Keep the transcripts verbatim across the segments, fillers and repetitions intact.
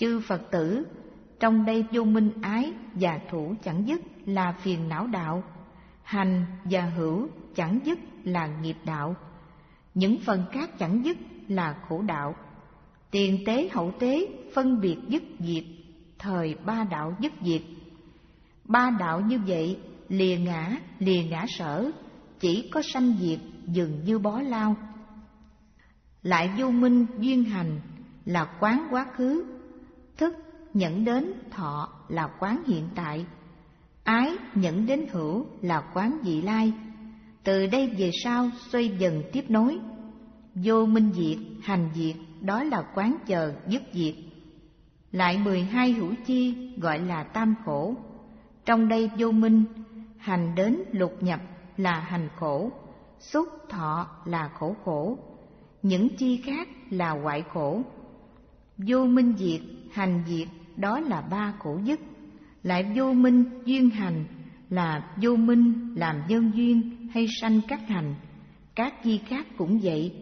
Chư Phật tử, trong đây vô minh ái và thủ chẳng dứt là phiền não đạo, hành và hữu chẳng dứt là nghiệp đạo, những phần khác chẳng dứt là khổ đạo. Tiền tế hậu tế phân biệt dứt diệt, thời ba đạo dứt diệt. Ba đạo như vậy lìa ngã, lìa ngã sở, chỉ có sanh diệt dường như bó lao. Lại vô minh duyên hành là quán quá khứ, thức nhẫn đến thọ là quán hiện tại, ái nhẫn đến hữu là quán vị lai. Từ đây về sau xoay dần tiếp nối. Vô minh diệt, hành diệt, đó là quán chờ dứt diệt. Lại mười hai hữu chi gọi là tam khổ. Trong đây vô minh, hành đến lục nhập là hành khổ, xúc thọ là khổ khổ, những chi khác là hoại khổ. Vô minh diệt, hành diệt, đó là ba khổ dứt. Lại vô minh duyên hành là vô minh làm nhân duyên hay sanh các hành, các chi khác cũng vậy.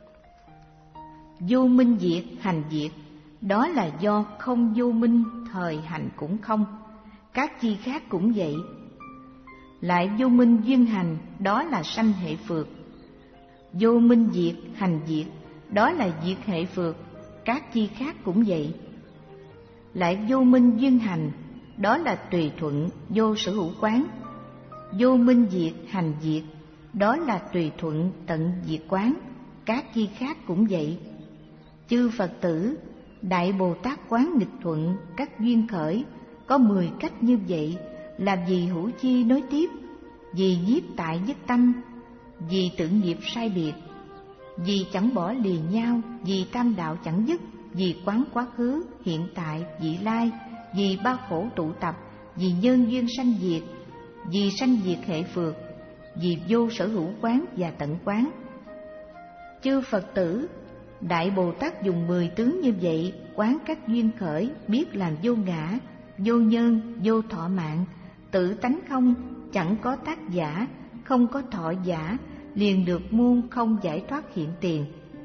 Vô minh diệt, hành diệt, đó là do không vô minh, thời hành cũng không, các chi khác cũng vậy. Lại vô minh duyên hành, đó là sanh hệ phược. Vô minh diệt, hành diệt, đó là diệt hệ phược, các chi khác cũng vậy. Lại vô minh duyên hành, đó là tùy thuận vô sở hữu quán. Vô minh diệt, hành diệt, đó là tùy thuận tận diệt quán, các chi khác cũng vậy. Chư Phật tử, Đại Bồ Tát quán nghịch thuận các duyên khởi, có mười cách như vậy, là vì hữu chi nối tiếp, vì nhiếp tại nhất tâm, vì tự nghiệp sai biệt, vì chẳng bỏ lìa nhau, vì tam đạo chẳng dứt, vì quán quá khứ, hiện tại, vị lai, vì ba khổ tụ tập, vì nhân duyên sanh diệt, vì sanh diệt hệ phược, vì vô sở hữu quán và tận quán. Chư Phật tử, Đại Bồ Tát dùng mười tướng như vậy quán các duyên khởi, biết làm vô ngã, vô nhân, vô thọ mạng, tự tánh không, chẳng có tác giả, không có thọ giả, liền được muôn không giải thoát hiện tiền.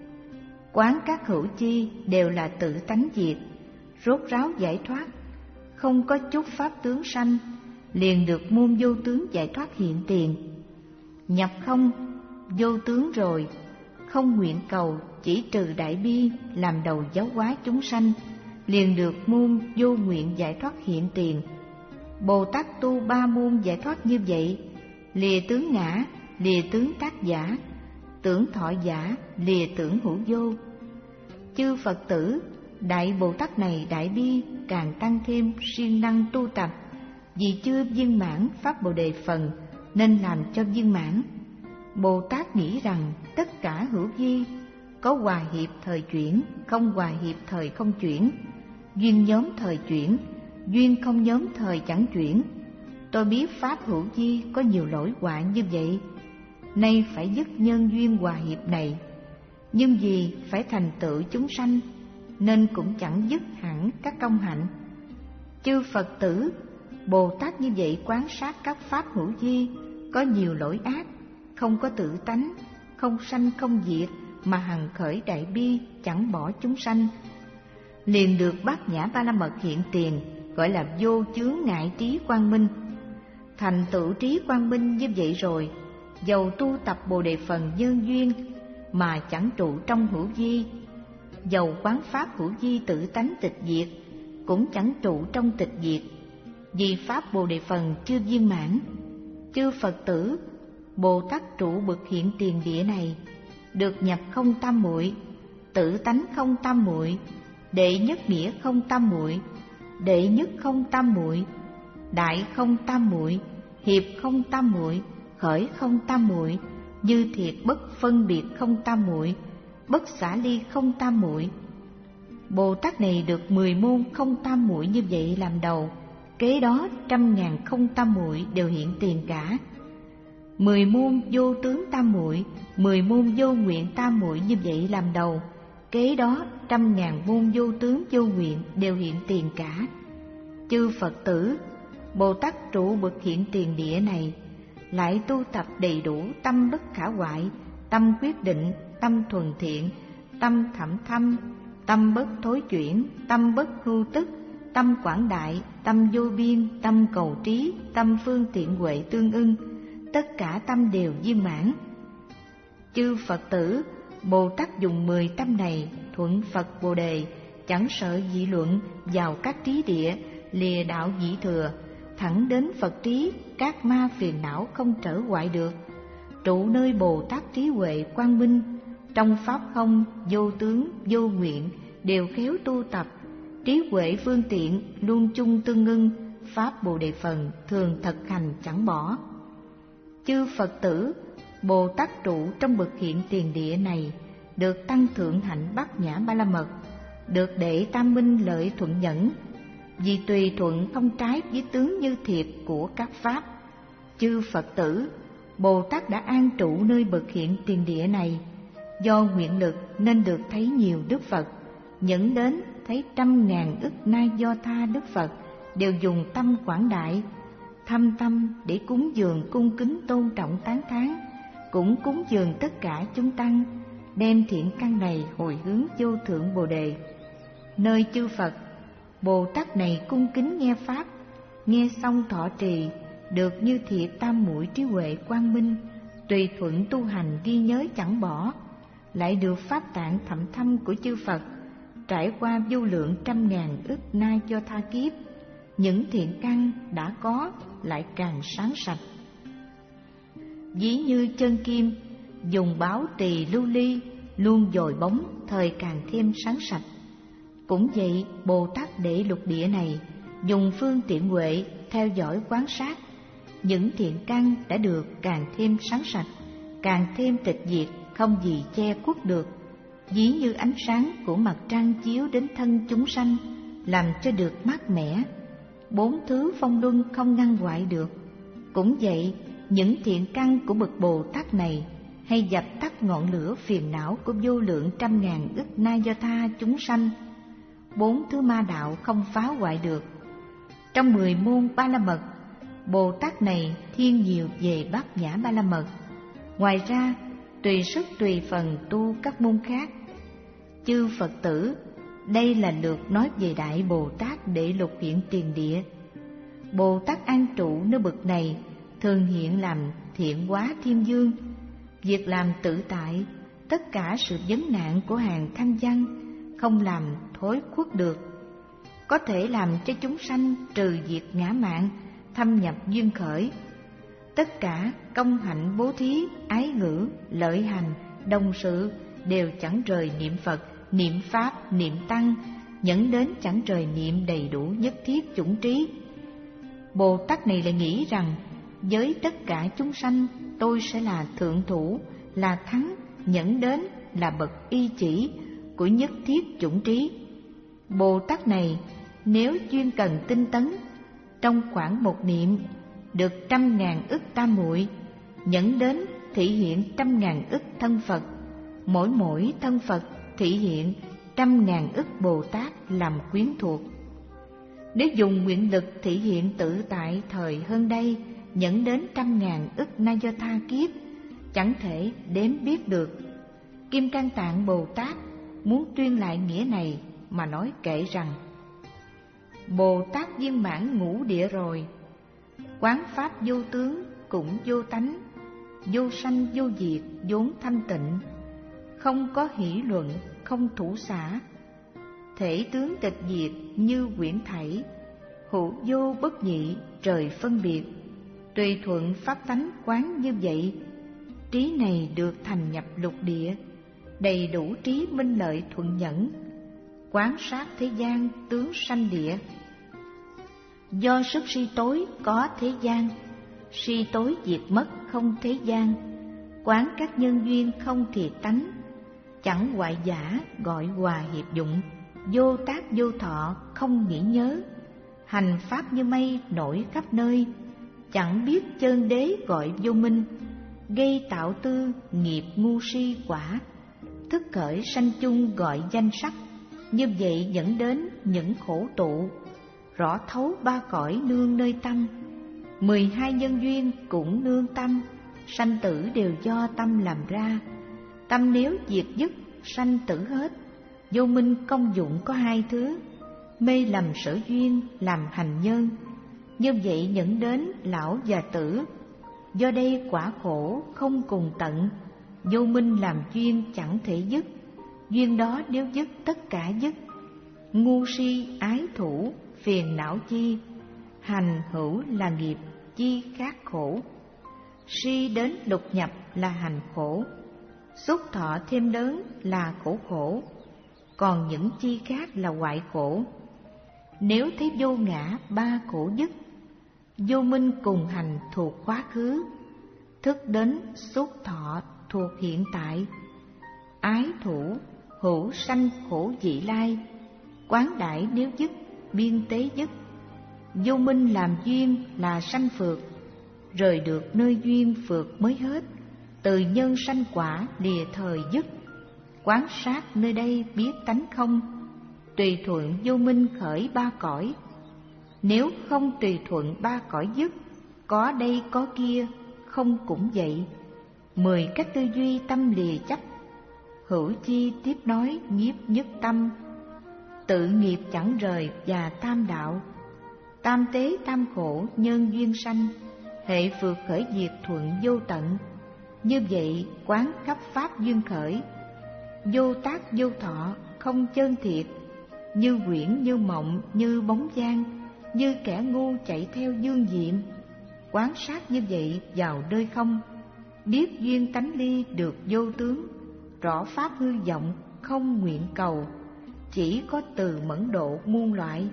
Quán các hữu chi đều là tự tánh diệt, rốt ráo giải thoát, không có chút pháp tướng sanh, liền được muôn vô tướng giải thoát hiện tiền. Nhập không, vô tướng rồi, không nguyện cầu, chỉ trừ đại bi làm đầu giáo hóa chúng sanh, liền được muôn vô nguyện giải thoát hiện tiền. Bồ Tát tu ba môn giải thoát như vậy, lìa tướng ngã, lìa tướng tác giả, tưởng thọ giả, lìa tưởng hữu vô. Chư Phật tử, Đại Bồ Tát này đại bi càng tăng thêm siêng năng tu tập, vì chưa viên mãn pháp Bồ Đề phần nên làm cho viên mãn. Bồ Tát nghĩ rằng tất cả hữu vi có hòa hiệp thời chuyển, không hòa hiệp thời không chuyển, duyên nhóm thời chuyển, duyên không nhóm thời chẳng chuyển. Tôi biết pháp hữu vi có nhiều lỗi hoạ như vậy, nay phải dứt nhân duyên hòa hiệp này, nhưng vì phải thành tựu chúng sanh nên cũng chẳng dứt hẳn các công hạnh. Chư Phật tử, Bồ Tát như vậy quan sát các pháp hữu vi có nhiều lỗi ác, không có tự tánh, không sanh không diệt, mà hằng khởi đại bi chẳng bỏ chúng sanh, liền được bát nhã ba la mật hiện tiền, gọi là vô chướng ngại trí quang minh. Thành tựu trí quang minh như vậy rồi, dầu tu tập Bồ Đề phần nhân duyên mà chẳng trụ trong hữu vi, dầu quán pháp hữu vi tự tánh tịch diệt cũng chẳng trụ trong tịch diệt, vì pháp Bồ Đề phần chưa viên mãn. Chư Phật tử, Bồ Tát trụ bậc hiện tiền địa này, được nhập không tam muội, tự tánh không tam muội, đệ nhất nghĩa không tam muội, đệ nhất không tam muội, đại không tam muội, hiệp không tam muội, khởi không tam muội, như thiệt bất phân biệt không tam muội, bất xả ly không tam muội. Bồ Tát này được mười môn không tam muội như vậy làm đầu, kế đó trăm ngàn không tam muội đều hiện tiền cả. Mười môn vô tướng tam muội, mười môn vô nguyện tam muội như vậy làm đầu, kế đó trăm ngàn môn vô tướng vô nguyện đều hiện tiền cả. Chư Phật tử, Bồ Tát trụ bậc hiện tiền địa này, lại tu tập đầy đủ tâm bất khả hoại, tâm quyết định, tâm thuần thiện, tâm thậm thâm, tâm bất thối chuyển, tâm bất hưu tức, tâm quảng đại, tâm vô biên, tâm cầu trí, tâm phương tiện huệ tương ưng, tất cả tâm đều viên mãn. Chư Phật tử, Bồ Tát dùng mười tâm này thuận Phật Bồ Đề, chẳng sợ dị luận vào các trí địa, lìa đạo dị thừa, thẳng đến Phật trí, các ma phiền não không trở hoại được. Trụ nơi Bồ Tát trí huệ quang minh, trong pháp không, vô tướng, vô nguyện, đều khéo tu tập, trí huệ phương tiện, luôn chung tương ưng, pháp Bồ Đề phần, thường thực hành chẳng bỏ. Chư Phật tử, Bồ Tát trụ trong bậc hiện tiền địa này, được tăng thượng hạnh bát nhã ba la mật, được đệ tam minh lợi thuận nhẫn, vì tùy thuận không trái với tướng như thiệt của các pháp. Chư Phật tử, Bồ Tát đã an trụ nơi bậc hiện tiền địa này, do nguyện lực nên được thấy nhiều Đức Phật, nhẫn đến thấy trăm ngàn ức na do tha Đức Phật đều dùng tâm quảng đại, thâm tâm để cúng dường cung kính tôn trọng tán thán, cũng cúng dường tất cả chúng tăng, đem thiện căn này hồi hướng vô thượng Bồ Đề. Nơi chư Phật, Bồ Tát này cung kính nghe pháp, nghe xong thọ trì, được như thiệt tam muội trí huệ quang minh, tùy thuận tu hành ghi nhớ chẳng bỏ, lại được pháp tạng thậm thâm của chư Phật, trải qua vô lượng trăm ngàn ức na do tha kiếp, những thiện căn đã có lại càng sáng sạch. Ví như chân kim dùng báo trì lưu ly, luôn dồi bóng, thời càng thêm sáng sạch. Cũng vậy, Bồ Tát đệ lục địa này dùng phương tiện huệ theo dõi quán sát, những thiện căn đã được càng thêm sáng sạch, càng thêm tịch diệt, không gì che khuất được. Ví như ánh sáng của mặt trăng chiếu đến thân chúng sanh, làm cho được mát mẻ, bốn thứ phong luân không ngăn hoại được. Cũng vậy, những thiện căn của bậc Bồ Tát này hay dập tắt ngọn lửa phiền não của vô lượng trăm ngàn ức na do tha chúng sanh, bốn thứ ma đạo không phá hoại được. Trong mười môn ba la mật, Bồ Tát này thiên nhiều về bát nhã ba la mật, ngoài ra tùy sức tùy phần tu các môn khác. Chư Phật tử, đây là lượt nói về Đại Bồ Tát đệ lục hiện tiền địa. Bồ Tát an trụ nơi bậc này thường hiện làm thiện hóa thiên dương, việc làm tự tại, tất cả sự vấn nạn của hàng thanh văn không làm thối khuất được, có thể làm cho chúng sanh trừ diệt ngã mạn, thâm nhập duyên khởi. Tất cả công hạnh bố thí, ái ngữ, lợi hành, đồng sự đều chẳng rời niệm Phật, niệm Pháp, niệm Tăng, nhẫn đến chẳng rời niệm đầy đủ nhất thiết chủng trí. Bồ Tát này lại nghĩ rằng với tất cả chúng sanh tôi sẽ là thượng thủ, là thắng, nhẫn đến là bậc y chỉ của nhất thiết chủng trí. Bồ Tát này nếu chuyên cần tinh tấn, trong khoảng một niệm được trăm ngàn ức tam muội, nhẫn đến thị hiện trăm ngàn ức thân Phật, mỗi mỗi thân Phật thị hiện trăm ngàn ức Bồ Tát làm quyến thuộc. Nếu dùng nguyện lực thị hiện tự tại thời hơn đây, nhẫn đến trăm ngàn ức na do tha kiếp, chẳng thể đếm biết được. Kim Cang Tạng Bồ Tát muốn tuyên lại nghĩa này mà nói kệ rằng: Bồ Tát viên mãn ngũ địa rồi, quán pháp vô tướng cũng vô tánh, vô sanh vô diệt vốn thanh tịnh, không có hỷ luận, không thủ xả, thể tướng tịch diệt như quyển thảy, hữu vô bất nhị trời phân biệt, tùy thuận pháp tánh quán như vậy. Trí này được thành nhập lục địa, đầy đủ trí minh lợi thuận nhẫn, quán sát thế gian tướng sanh địa. Do sức si tối có thế gian, si tối diệt mất không thế gian, quán các nhân duyên không thiệt tánh, chẳng hoại giả gọi hòa hiệp dụng, vô tác vô thọ không nghĩ nhớ, hành pháp như mây nổi khắp nơi, chẳng biết chân đế gọi vô minh, gây tạo tư nghiệp ngu si quả, thức khởi sanh chung gọi danh sắc, như vậy dẫn đến những khổ tụ, rõ thấu ba cõi nương nơi tâm, mười hai nhân duyên cũng nương tâm, sanh tử đều do tâm làm ra. Tâm nếu diệt dứt sanh tử hết, Vô minh công dụng có hai thứ: mê lầm sở duyên làm hành nhân, như vậy dẫn đến lão già tử. Do đây quả khổ không cùng tận, vô minh làm duyên chẳng thể dứt, duyên đó nếu dứt tất cả dứt. Ngu si ái thủ phiền não chi, hành hữu là nghiệp chi khác khổ. Si đến lục nhập là hành khổ, xúc thọ thêm lớn là khổ khổ, còn những chi khác là hoại khổ. Nếu thấy vô ngã ba khổ dứt, vô minh cùng hành thuộc quá khứ, thức đến xúc thọ thuộc hiện tại, ái thủ hữu sanh khổ vị lai, quán đại nếu dứt biên tế dứt. Vô minh làm duyên là sanh phượt, rời được nơi duyên phượt mới hết, từ nhân sanh quả lìa thời dứt. Quán sát nơi đây biết tánh không, tùy thuận vô minh khởi ba cõi. Nếu không tùy thuận ba cõi dứt, có đây có kia không cũng vậy. Mười cách tư duy tâm lìa chấp, hữu chi tiếp nói nhiếp nhất tâm. Tự nghiệp chẳng rời và tam đạo, tam tế tam khổ nhân duyên sanh, hệ phượt khởi diệt thuận vô tận. Như vậy quán khắp pháp duyên khởi, vô tác vô thọ không chân thiệt, như quyển như mộng như bóng dáng, như kẻ ngu chạy theo dương diệm. Quán sát như vậy vào nơi không, biết duyên tánh ly được vô tướng, rõ pháp hư vọng không nguyện cầu, chỉ có từ mẫn độ muôn loại.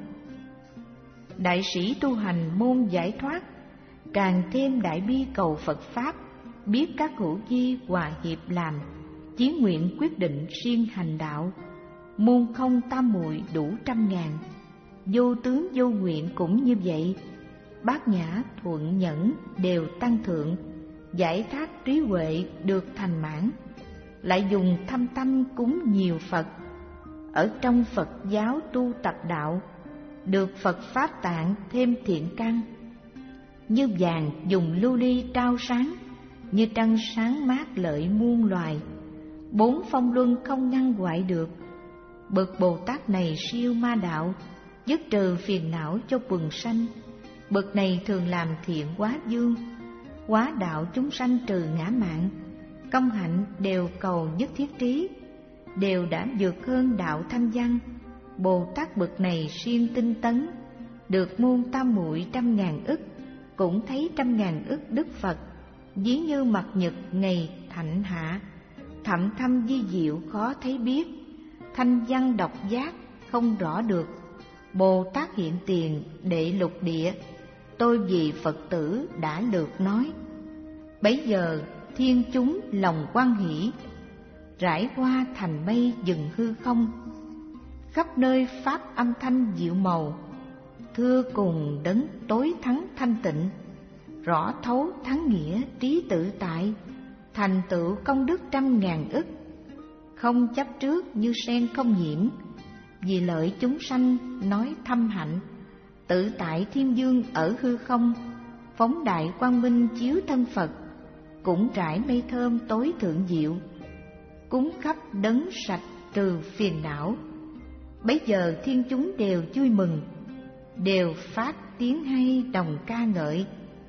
Đại sĩ tu hành môn giải thoát, càng thêm đại bi cầu Phật Pháp, biết các hữu vi hòa hiệp làm, chí nguyện quyết định siêng hành đạo. Môn không tam muội đủ trăm ngàn, vô tướng vô nguyện cũng như vậy. Bát nhã thuận nhẫn đều tăng thượng, giải thoát trí huệ được thành mãn. Lại dùng thâm tâm cúng nhiều Phật, ở trong Phật giáo tu tập đạo, được Phật Pháp tạng thêm thiện căn. Như vàng dùng lưu ly trao sáng, như trăng sáng mát lợi muôn loài. Bốn phong luân không ngăn hoại được, bậc Bồ Tát này siêu ma đạo, dứt trừ phiền não cho quần sanh. Bậc này thường làm thiện quá dương, hóa đạo chúng sanh trừ ngã mạn. Công hạnh đều cầu nhất thiết trí, đều đã vượt hơn đạo thanh văn. Bồ Tát bậc này siêng tinh tấn, được môn tam muội trăm ngàn ức, cũng thấy trăm ngàn ức đức Phật. Ví như mặt nhật ngày thạnh hạ, thậm thâm vi diệu khó thấy biết. Thanh văn độc giác không rõ được, Bồ Tát hiện tiền đệ lục địa, tôi vì Phật tử đã lượt nói. Bấy giờ thiên chúng lòng hoan hỷ, rải hoa thành mây dừng hư không. Khắp nơi pháp âm thanh diệu màu, thưa cùng đấng tối thắng thanh tịnh. Rõ thấu thắng nghĩa trí tự tại, thành tựu công đức trăm ngàn ức. Không chấp trước như sen không nhiễm, vì lợi chúng sanh nói thâm hạnh. Tự tại thiên dương ở hư không, phóng đại quang minh chiếu thân Phật. Cũng trải mây thơm tối thượng diệu, cúng khắp đấng sạch trừ phiền não. Bấy giờ thiên chúng đều vui mừng, đều phát tiếng hay đồng ca ngợi.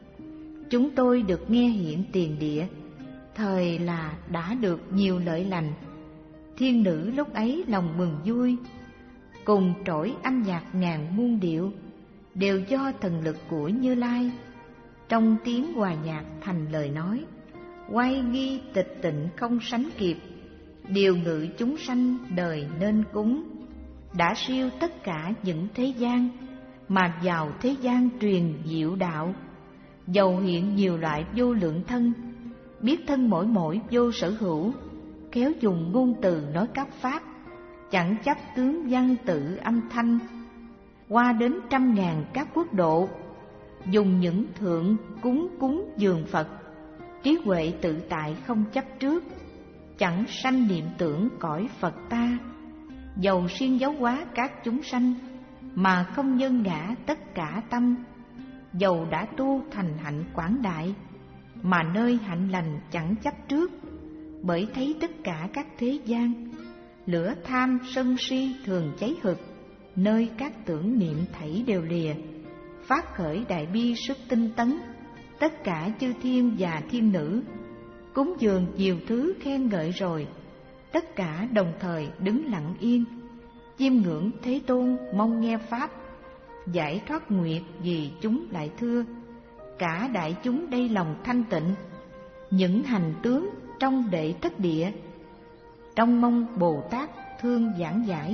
Chúng tôi được nghe hiện tiền địa, thời là đã được nhiều lợi lành. Thiên nữ lúc ấy lòng mừng vui, cùng trỗi âm nhạc ngàn muôn điệu, đều do thần lực của Như Lai. Trong tiếng hòa nhạc thành lời nói, oai nghi tịch tịnh không sánh kịp, điều ngự chúng sanh đời nên cúng. Đã siêu tất cả những thế gian, mà vào thế gian truyền diệu đạo. Dầu hiện nhiều loại vô lượng thân, biết thân mỗi mỗi vô sở hữu, khéo dùng ngôn từ nói các pháp, chẳng chấp tướng văn tự âm thanh. Qua đến trăm ngàn các quốc độ, dùng những thượng cúng cúng dường Phật. Trí huệ tự tại không chấp trước, chẳng sanh niệm tưởng cõi Phật ta. Dầu siêng giáo hóa các chúng sanh, mà không nhân ngã tất cả tâm. Dầu đã tu thành hạnh quảng đại, mà nơi hạnh lành chẳng chấp trước. Bởi thấy tất cả các thế gian lửa tham sân si thường cháy hực, nơi các tưởng niệm thảy đều lìa. Phát khởi đại bi sức tinh tấn, tất cả chư thiên và thiên nữ cúng dường nhiều thứ khen ngợi rồi, tất cả đồng thời đứng lặng yên, chiêm ngưỡng Thế Tôn mong nghe pháp, giải thoát nguyệt vì chúng lại thưa. Cả đại chúng đây lòng thanh tịnh, những hành tướng trong đệ thất địa, trong mong Bồ Tát thương giảng giải.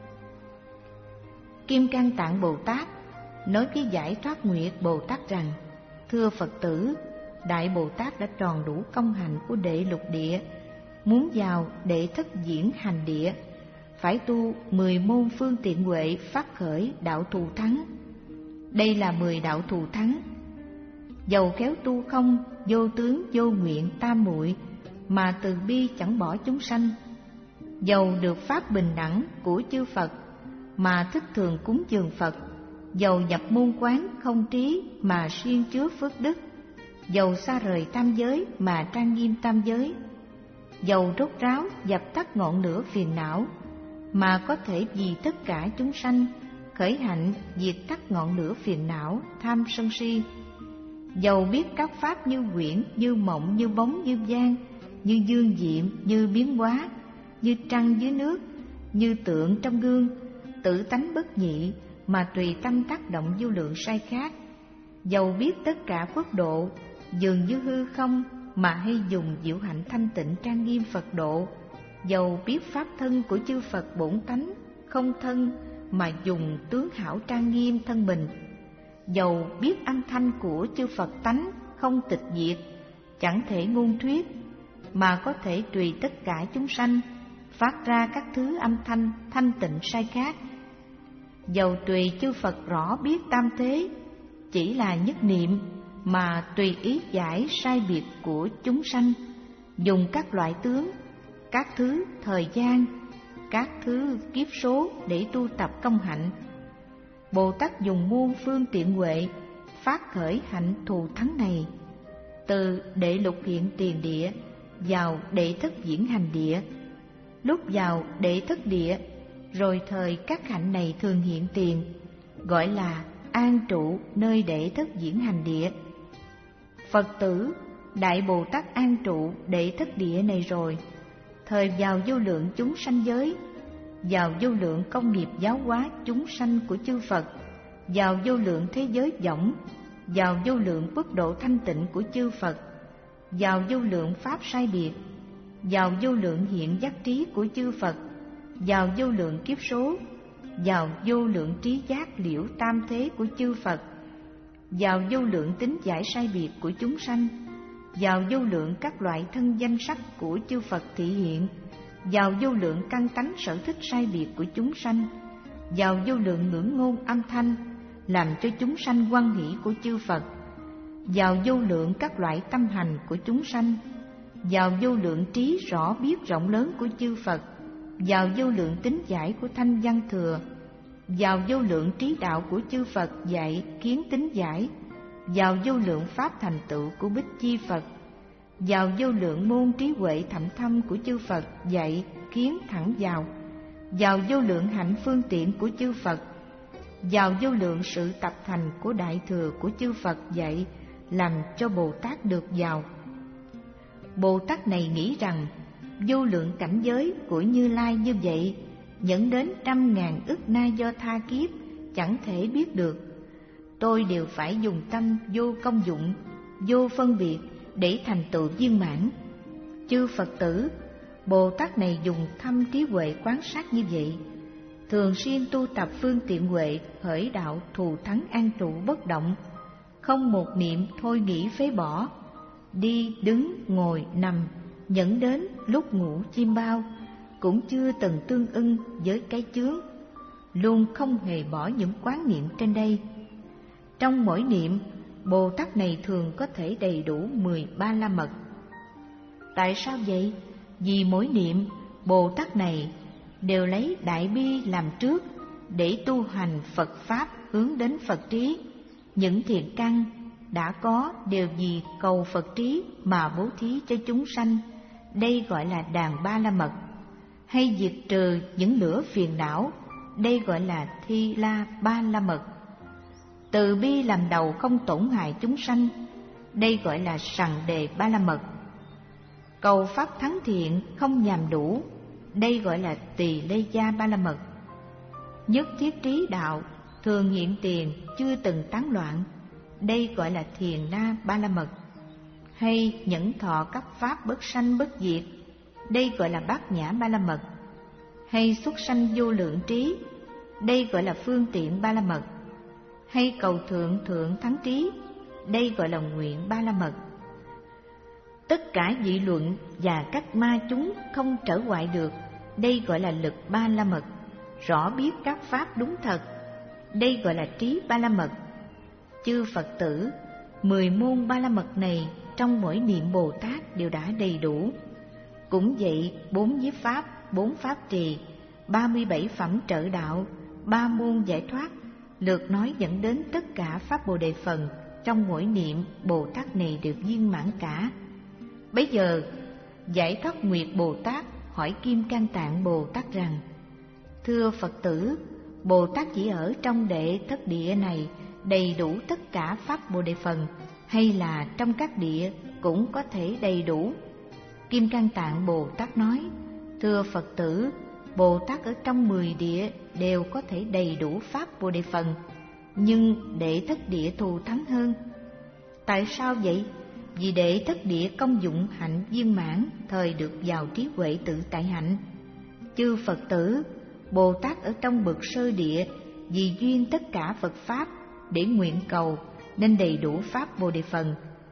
Kim Cang Tạng Bồ Tát nói với Giải Thoát Nguyệt Bồ Tát rằng: thưa Phật tử, Đại Bồ Tát đã tròn đủ công hạnh của đệ lục địa, muốn vào đệ thất diễn hành địa, phải tu mười môn phương tiện huệ phát khởi đạo thù thắng. Đây là mười đạo thù thắng. Dầu khéo tu không, vô tướng vô nguyện tam muội, mà từ bi chẳng bỏ chúng sanh. Dầu được pháp bình đẳng của chư Phật, mà thức thường cúng dường Phật. Dầu nhập môn quán không trí, mà siêng chứa phước đức. Dầu xa rời tam giới, mà trang nghiêm tam giới. Dầu rốt ráo dập tắt ngọn lửa phiền não, mà có thể vì tất cả chúng sanh khởi hạnh diệt tắt ngọn lửa phiền não tham sân si. Dầu biết các pháp như quyển, như mộng, như bóng, như vang, như dương diệm, như biến hóa, như trăng dưới nước, như tượng trong gương, tự tánh bất nhị, mà tùy tâm tác động vô lượng sai khác. Dầu biết tất cả quốc độ dường như hư không, mà hay dùng diệu hạnh thanh tịnh trang nghiêm Phật độ. Dầu biết pháp thân của chư Phật bổn tánh không thân, mà dùng tướng hảo trang nghiêm thân mình. Dầu biết âm thanh của chư Phật tánh không tịch diệt, chẳng thể ngôn thuyết, mà có thể tùy tất cả chúng sanh phát ra các thứ âm thanh thanh tịnh sai khác. Dầu tùy chư Phật rõ biết tam thế, chỉ là nhất niệm, mà tùy ý giải sai biệt của chúng sanh, dùng các loại tướng, các thứ thời gian, các thứ kiếp số để tu tập công hạnh. Bồ Tát dùng muôn phương tiện huệ phát khởi hạnh thù thắng này, từ đệ lục hiện tiền địa vào đệ thất diễn hành địa. Lúc vào đệ thất địa, rồi thời các hạnh này thường hiện tiền, gọi là an trụ nơi đệ thất diễn hành địa. Phật tử, Đại Bồ Tát an trụ đệ thất địa này rồi, thời vào vô lượng chúng sanh giới, vào vô lượng công nghiệp giáo hóa chúng sanh của chư Phật, vào vô lượng thế giới võng, vào vô lượng quốc độ thanh tịnh của chư Phật, vào vô lượng pháp sai biệt, vào vô lượng hiện giác trí của chư Phật, vào vô lượng kiếp số, vào vô lượng trí giác liễu tam thế của chư Phật, vào vô lượng tính giải sai biệt của chúng sanh, vào vô lượng các loại thân danh sắc của chư Phật thị hiện, vào vô lượng căn tánh sở thích sai biệt của chúng sanh, vào vô lượng ngưỡng ngôn âm thanh làm cho chúng sanh hoan hỷ của chư Phật, vào vô lượng các loại tâm hành của chúng sanh, vào vô lượng trí rõ biết rộng lớn của chư Phật, vào vô lượng tính giải của thanh văn thừa, vào vô lượng trí đạo của chư Phật dạy kiến tính giải, vào vô lượng pháp thành tựu của Bích Chi Phật, vào vô lượng môn trí huệ thậm thâm của chư Phật dạy kiến thẳng vào, vào vô lượng hạnh phương tiện của chư Phật, vào vô lượng sự tập thành của đại thừa của chư Phật dạy làm cho Bồ Tát được vào. Bồ Tát này nghĩ rằng vô lượng cảnh giới của Như Lai như vậy dẫn đến trăm ngàn ức na do tha kiếp chẳng thể biết được. Tôi đều phải dùng tâm vô công dụng, vô phân biệt để thành tựu viên mãn. Chư Phật tử, Bồ Tát này dùng thâm trí huệ quán sát như vậy, thường xuyên tu tập phương tiện huệ khởi đạo thù thắng an trụ bất động, không một niệm thôi nghĩ phế bỏ, đi đứng ngồi nằm nhẫn đến lúc ngủ chim bao cũng chưa từng tương ưng với cái chướng, luôn không hề bỏ những quán niệm trên đây. Trong mỗi niệm, Bồ Tát này thường có thể đầy đủ mười ba la mật. Tại sao vậy? Vì mỗi niệm, Bồ Tát này đều lấy đại bi làm trước để tu hành Phật Pháp hướng đến Phật trí. Những thiện căn đã có đều vì cầu Phật trí mà bố thí cho chúng sanh. Đây gọi là đàn ba la mật. hay diệt trừ những lửa phiền não, đây gọi là Thi La Ba La Mật. Từ bi làm đầu không tổn hại chúng sanh, đây gọi là Sằng Đề Ba La Mật. Cầu pháp thắng thiện không nhàm đủ, đây gọi là Tỳ Lê Gia Ba La Mật. Nhất thiết trí đạo, thường hiện tiền, chưa từng tán loạn, đây gọi là Thiền Na Ba La Mật. Hay nhẫn thọ cấp pháp bất sanh bất diệt, đây gọi là Bát Nhã Ba La Mật. Hay xuất sanh vô lượng trí, đây gọi là Phương Tiện Ba La Mật. Hay cầu thượng thượng thắng trí, đây gọi là Nguyện Ba La Mật. Tất cả dị luận và các ma chúng không trở hoại được, đây gọi là Lực Ba La Mật. Rõ biết các pháp đúng thật, đây gọi là Trí Ba La Mật. Chư Phật tử, mười môn Ba La Mật này trong mỗi niệm Bồ Tát đều đã đầy đủ. Cũng vậy, bốn nhiếp pháp, bốn pháp trì, ba mươi bảy phẩm trợ đạo, ba môn giải thoát, lượt nói dẫn đến tất cả pháp Bồ Đề phần trong mỗi niệm Bồ Tát này đều viên mãn cả. Bấy giờ, Giải Thoát Nguyệt Bồ Tát hỏi Kim Cang Tạng Bồ Tát rằng: Thưa Phật tử, Bồ Tát chỉ ở trong đệ thất địa này đầy đủ tất cả pháp Bồ Đề phần, hay là trong các địa cũng có thể đầy đủ? Kim Cang Tạng Bồ Tát nói: Thưa Phật tử, Bồ Tát ở trong mười địa đều có thể đầy đủ pháp Bồ Đề phần, nhưng đệ thất địa thù thắng hơn. Tại sao vậy? Vì đệ thất địa công dụng hạnh viên mãn, thời được vào trí huệ tự tại hạnh. Chư Phật tử, Bồ Tát ở trong bậc sơ địa vì duyên tất cả Phật pháp để nguyện cầu nên đầy đủ pháp Bồ Đề phần.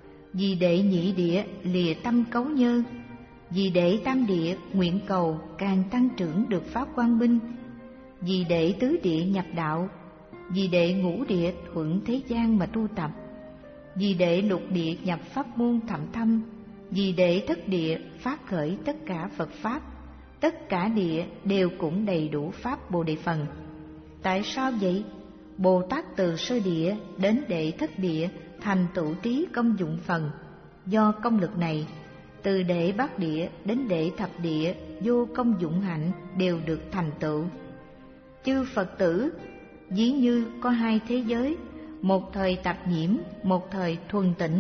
Vì đệ nhị địa lìa tâm cấu nhơ, vì đệ tam địa nguyện cầu càng tăng trưởng được pháp quang minh, vì đệ tứ địa nhập đạo, vì đệ ngũ địa thuận thế gian mà tu tập, vì đệ lục địa nhập pháp môn thậm thâm, vì đệ thất địa phát khởi tất cả Phật pháp, tất cả địa đều cũng đầy đủ pháp Bồ Đề phần. Tại sao vậy? Bồ Tát từ sơ địa đến đệ thất địa thành tựu trí công dụng phần. Do công lực này, từ đệ bát địa đến đệ thập địa vô công dụng hạnh đều được thành tựu. Chư Phật tử, ví như có hai thế giới, một thời tạp nhiễm, một thời thuần tịnh.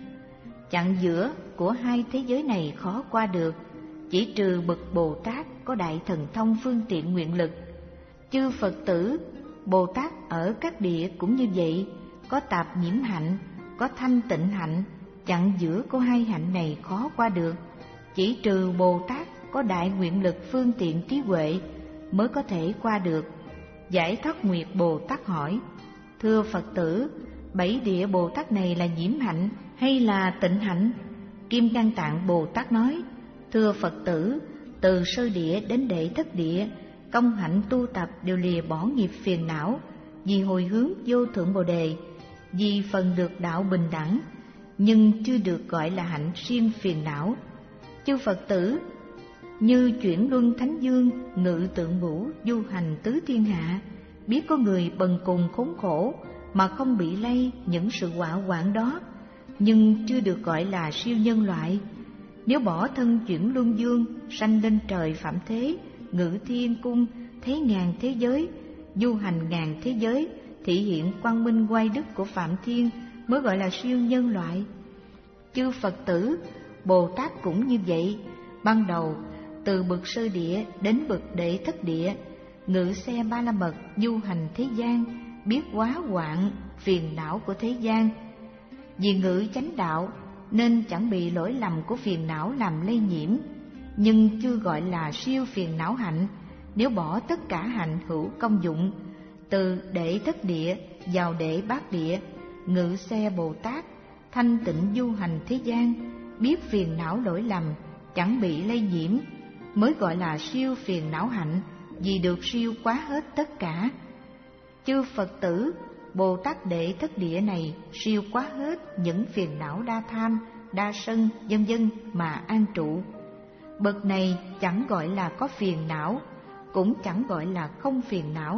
Chặng giữa của hai thế giới này khó qua được, chỉ trừ bậc Bồ Tát có đại thần thông phương tiện nguyện lực. Chư Phật tử, Bồ Tát ở các địa cũng như vậy, có tạp nhiễm hạnh, có thanh tịnh hạnh. Chặng giữa của hai hạnh này khó qua được, chỉ trừ Bồ Tát có đại nguyện lực phương tiện trí huệ mới có thể qua được. Giải Thoát Nguyệt Bồ Tát hỏi: Thưa Phật tử, bảy địa Bồ Tát này là nhiễm hạnh hay là tịnh hạnh? Kim Cang Tạng Bồ Tát nói: Thưa Phật tử, từ sơ địa đến đệ thất địa, công hạnh tu tập đều lìa bỏ nghiệp phiền não, vì hồi hướng vô thượng Bồ Đề, vì phần được đạo bình đẳng, nhưng chưa được gọi là hạnh siêng phiền não. Chư Phật tử, như chuyển luân thánh dương, ngự tượng ngũ, du hành tứ thiên hạ, biết có người bần cùng khốn khổ mà không bị lây những sự họa hoạn đó, nhưng chưa được gọi là siêu nhân loại. Nếu bỏ thân chuyển luân dương, sanh lên trời phạm thế, ngự thiên cung, thế ngàn thế giới, du hành ngàn thế giới, thị hiện quang minh oai đức của Phạm Thiên mới gọi là siêu nhân loại. Chư Phật tử, Bồ Tát cũng như vậy. Ban đầu từ bậc sơ địa đến bậc đệ thất địa, ngự xe ba la mật, du hành thế gian, biết hóa hoạn phiền não của thế gian. Vì ngự chánh đạo nên chẳng bị lỗi lầm của phiền não làm lây nhiễm, nhưng chưa gọi là siêu phiền não hạnh. Nếu bỏ tất cả hạnh hữu công dụng, từ đệ thất địa vào đệ bát địa, ngự xe Bồ Tát, thanh tịnh du hành thế gian, biết phiền não lỗi lầm, chẳng bị lây nhiễm, mới gọi là siêu phiền não hạnh, vì được siêu quá hết tất cả. Chư Phật tử, Bồ Tát đệ thất địa này siêu quá hết những phiền não đa tham, đa sân, vân vân mà an trụ. Bậc này chẳng gọi là có phiền não, cũng chẳng gọi là không phiền não.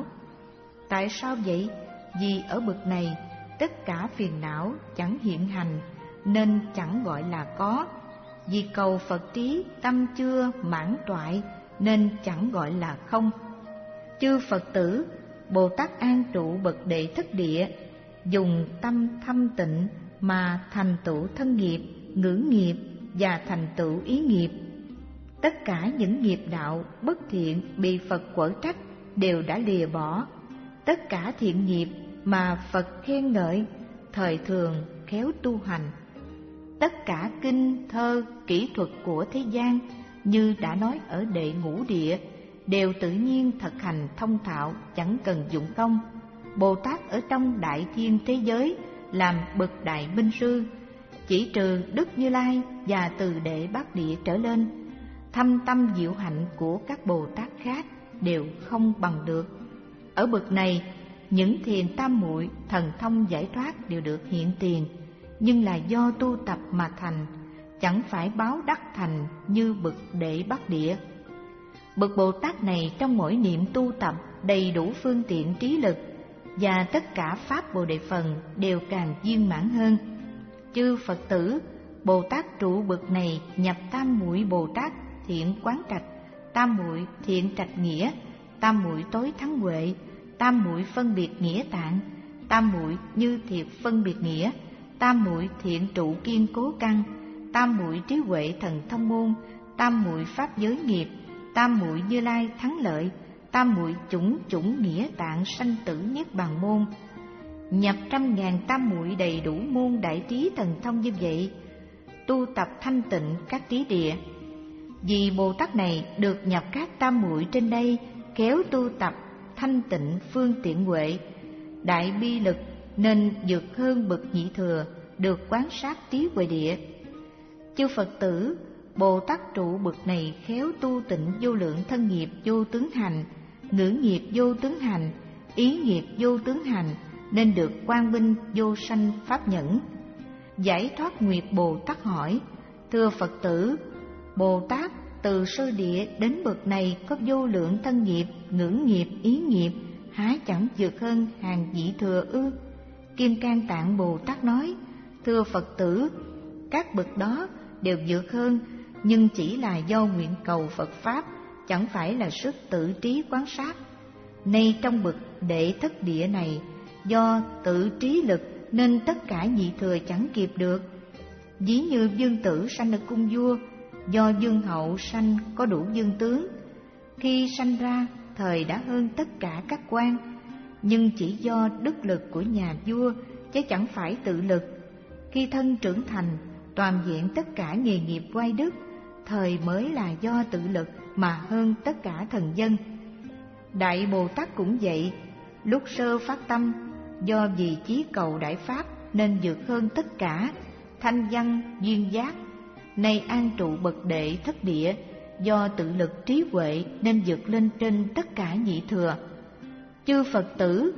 Tại sao vậy? Vì ở bậc này tất cả phiền não chẳng hiện hành nên chẳng gọi là có. Vì cầu Phật trí tâm chưa mãn toại nên chẳng gọi là không. Chư Phật tử, Bồ Tát an trụ bậc đệ thất địa, dùng tâm thâm tịnh mà thành tựu thân nghiệp, ngữ nghiệp và thành tựu ý nghiệp. Tất cả những nghiệp đạo bất thiện bị Phật quở trách đều đã lìa bỏ. Tất cả thiện nghiệp mà Phật khen ngợi, thời thường khéo tu hành. Tất cả kinh, thơ, kỹ thuật của thế gian như đã nói ở đệ ngũ địa đều tự nhiên thực hành thông thạo, chẳng cần dụng công. Bồ Tát ở trong đại thiên thế giới làm bậc đại minh sư, chỉ trừ Đức Như Lai và từ đệ bát địa trở lên, thâm tâm diệu hạnh của các Bồ Tát khác đều không bằng được. Ở bậc này, những thiền tam muội thần thông giải thoát đều được hiện tiền, nhưng là do tu tập mà thành, chẳng phải báo đắc thành như bậc đệ bát địa. Bậc Bồ Tát này trong mỗi niệm tu tập đầy đủ phương tiện trí lực, và tất cả pháp Bồ Đề phần đều càng viên mãn hơn. Chư Phật tử, Bồ Tát trụ bậc này nhập tam muội Bồ Tát thiện quán trạch, tam muội thiện trạch nghĩa, tam muội tối thắng huệ, tam muội phân biệt nghĩa tạng, tam muội như thiệt phân biệt nghĩa, tam muội thiện trụ kiên cố căn, tam muội trí huệ thần thông môn, tam muội pháp giới nghiệp, tam muội Như Lai thắng lợi, tam muội chủng chủng nghĩa tạng sanh tử niết bàn môn. Nhập trăm ngàn tam muội đầy đủ môn đại trí thần thông như vậy, tu tập thanh tịnh các trí địa. Vì Bồ Tát này được nhập các tam muội trên đây, khéo tu tập thanh tịnh phương tiện huệ, đại bi lực nên vượt hơn bậc nhị thừa, được quán sát trí huệ địa. Chư Phật tử, Bồ Tát trụ bậc này khéo tu tịnh vô lượng thân nghiệp vô tướng hành, ngữ nghiệp vô tướng hành, ý nghiệp vô tướng hành, nên được quang minh vô sanh pháp nhẫn. Giải thoát nguyệt Bồ Tát hỏi: thưa Phật tử, Bồ Tát từ sơ địa đến bậc này có vô lượng thân nghiệp, ngữ nghiệp, ý nghiệp, há chẳng vượt hơn hàng vị thừa ư? Kim Cang Tạng Bồ Tát nói: thưa Phật tử, các bậc đó đều vượt hơn, nhưng chỉ là do nguyện cầu Phật Pháp, chẳng phải là sức tự trí quán sát. Nay trong bậc đệ thất địa này, do tự trí lực nên tất cả nhị thừa chẳng kịp được. Ví như vương tử sanh ở cung vua, do vương hậu sanh có đủ vương tướng, khi sanh ra thời đã hơn tất cả các quan, nhưng chỉ do đức lực của nhà vua chứ chẳng phải tự lực. Khi thân trưởng thành toàn diện tất cả nghề nghiệp oai đức, thời mới là do tự lực mà hơn tất cả thần dân. Đại Bồ Tát cũng vậy, lúc sơ phát tâm, do vì chí cầu đại pháp nên vượt hơn tất cả thanh văn duyên giác. Nay an trụ bậc đệ thất địa, do tự lực trí huệ nên vượt lên trên tất cả nhị thừa. Chư Phật tử,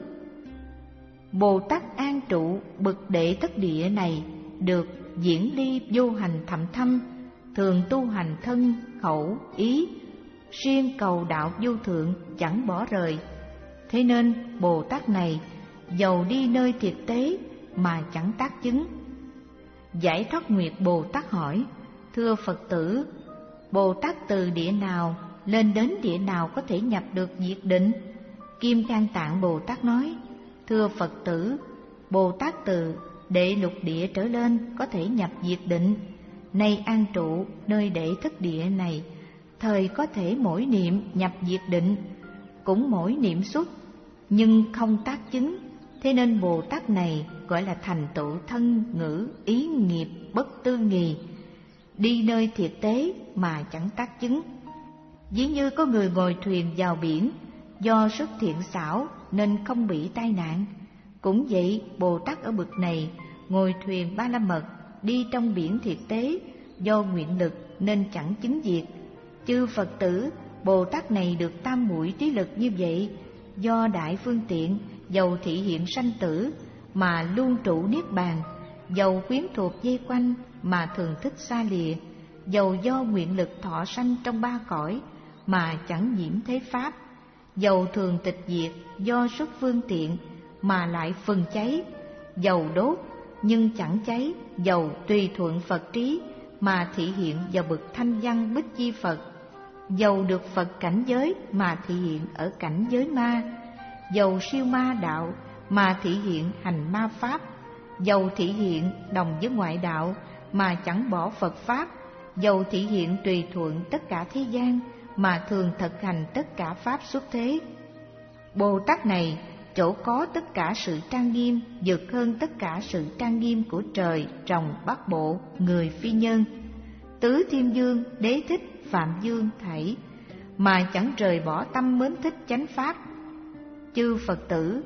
Bồ Tát an trụ bậc đệ thất địa này được diễn ly vô hành thậm thâm, thường tu hành thân, khẩu, ý, siêng cầu đạo vô thượng chẳng bỏ rời. Thế nên Bồ Tát này dầu đi nơi thiệt tế mà chẳng tác chứng. Giải thoát nguyệt Bồ Tát hỏi: thưa Phật tử, Bồ Tát từ địa nào lên đến địa nào có thể nhập được diệt định? Kim Cang Tạng Bồ Tát nói: thưa Phật tử, Bồ Tát từ đệ lục địa trở lên có thể nhập diệt định. Nay an trụ nơi đệ thất địa này, thời có thể mỗi niệm nhập diệt định, cũng mỗi niệm xuất, nhưng không tác chứng. Thế nên Bồ Tát này gọi là thành tựu thân, ngữ, ý, nghiệp bất tư nghì, đi nơi thiệt tế mà chẳng tác chứng. Ví như có người ngồi thuyền vào biển, do sức thiện xảo nên không bị tai nạn. Cũng vậy, Bồ Tát ở bậc này ngồi thuyền Ba La Mật đi trong biển thiệt tế, do nguyện lực nên chẳng chứng diệt. Chư Phật tử, Bồ Tát này được tam muội trí lực như vậy, do đại phương tiện dầu thị hiện sanh tử mà luôn trụ niết bàn, dầu quyến thuộc dây quanh mà thường thích xa lìa, dầu do nguyện lực thọ sanh trong ba cõi mà chẳng nhiễm thế pháp, dầu thường tịch diệt do xuất phương tiện mà lại phừng cháy, dầu đốt nhưng chẳng cháy, dầu tùy thuận Phật trí mà thị hiện vào bậc thanh văn bích chi Phật. dầu được Phật cảnh giới mà thị hiện ở cảnh giới ma, dầu siêu ma đạo mà thị hiện hành ma pháp, dầu thị hiện đồng với ngoại đạo mà chẳng bỏ Phật pháp, dầu thị hiện tùy thuận tất cả thế gian mà thường thực hành tất cả pháp xuất thế. Bồ Tát này chỗ có tất cả sự trang nghiêm, vượt hơn tất cả sự trang nghiêm của trời, rồng, bát bộ, người phi nhân, tứ thiên vương, đế thích, phạm vương thảy, mà chẳng rời bỏ tâm mến thích chánh pháp. Chư Phật tử,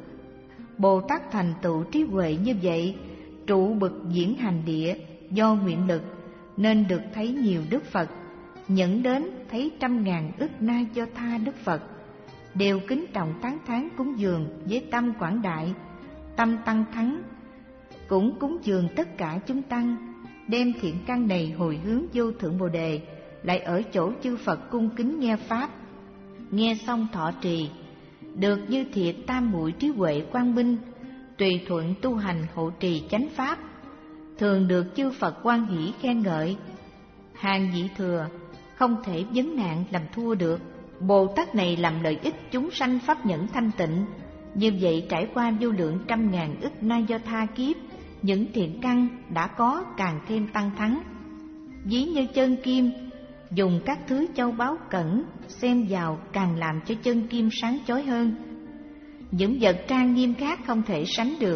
Bồ Tát thành tựu trí huệ như vậy, trụ bậc diễn hành địa, do nguyện lực nên được thấy nhiều Đức Phật, nhẫn đến thấy trăm ngàn ức na do tha Đức Phật, đều kính trọng tán thán cúng dường với tâm quảng đại. Tâm tăng thắng cũng cúng dường tất cả chúng tăng, đem thiện căn này hồi hướng vô thượng Bồ Đề, lại ở chỗ chư Phật cung kính nghe pháp. Nghe xong thọ trì, được như thiệt tam muội trí huệ quang minh, tùy thuận tu hành hộ trì chánh pháp, thường được chư Phật hoan hỷ khen ngợi. Hàng vị thừa không thể vấn nạn làm thua được. Bồ Tát này làm lợi ích chúng sanh pháp nhẫn thanh tịnh, như vậy trải qua vô lượng trăm ngàn ức na do tha kiếp, những thiện căn đã có càng thêm tăng thắng. Ví như chân kim, dùng các thứ châu báu cẩn xem vào càng làm cho chân kim sáng chói hơn. Những vật trang nghiêm khác không thể sánh được.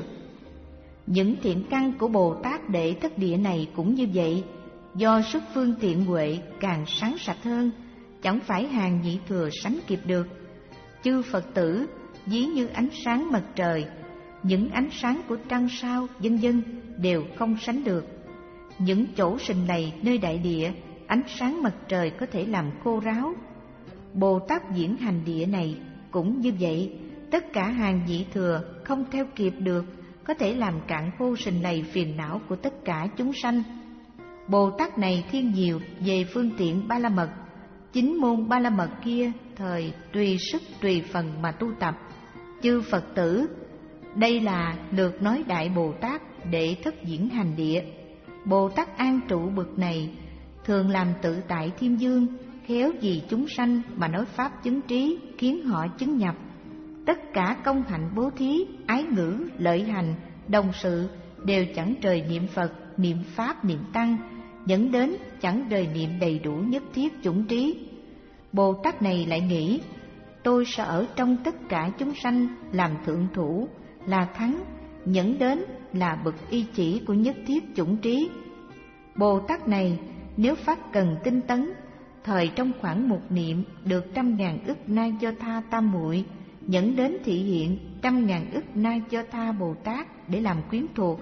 Những thiện căn của Bồ Tát Đệ Thất Địa này cũng như vậy, do sức phương tiện huệ càng sáng sạch hơn, chẳng phải hàng vị thừa sánh kịp được. Chư Phật tử ví như ánh sáng mặt trời, những ánh sáng của trăng sao vân vân đều không sánh được. Những chỗ sình lầy nơi đại địa, ánh sáng mặt trời có thể làm khô ráo. Bồ Tát diễn hành địa này cũng như vậy, tất cả hàng vị thừa không theo kịp được, có thể làm cạn khô sình lầy phiền não của tất cả chúng sanh. Bồ Tát này thiên nhiều về phương tiện ba la mật, chính môn ba la mật kia thời tùy sức tùy phần mà tu tập. Chư Phật tử, đây là lượt nói Đại Bồ Tát Đệ Thất diễn hành địa. Bồ Tát an trụ bậc này thường làm tự tại thiên vương, khéo vì chúng sanh mà nói pháp chứng trí, khiến họ chứng nhập. Tất cả công hạnh bố thí, ái ngữ, lợi hành, đồng sự đều chẳng rời niệm Phật, niệm Pháp, niệm Tăng, dẫn đến chẳng rời niệm đầy đủ nhất thiết chủng trí. Bồ Tát này lại nghĩ, tôi sẽ ở trong tất cả chúng sanh làm thượng thủ, là thắng, dẫn đến là bậc y chỉ của nhất thiết chủng trí. Bồ Tát này nếu phát cần tinh tấn, thời trong khoảng một niệm được trăm ngàn ức na do tha tam muội, dẫn đến thị hiện trăm ngàn ức na do tha Bồ Tát để làm quyến thuộc.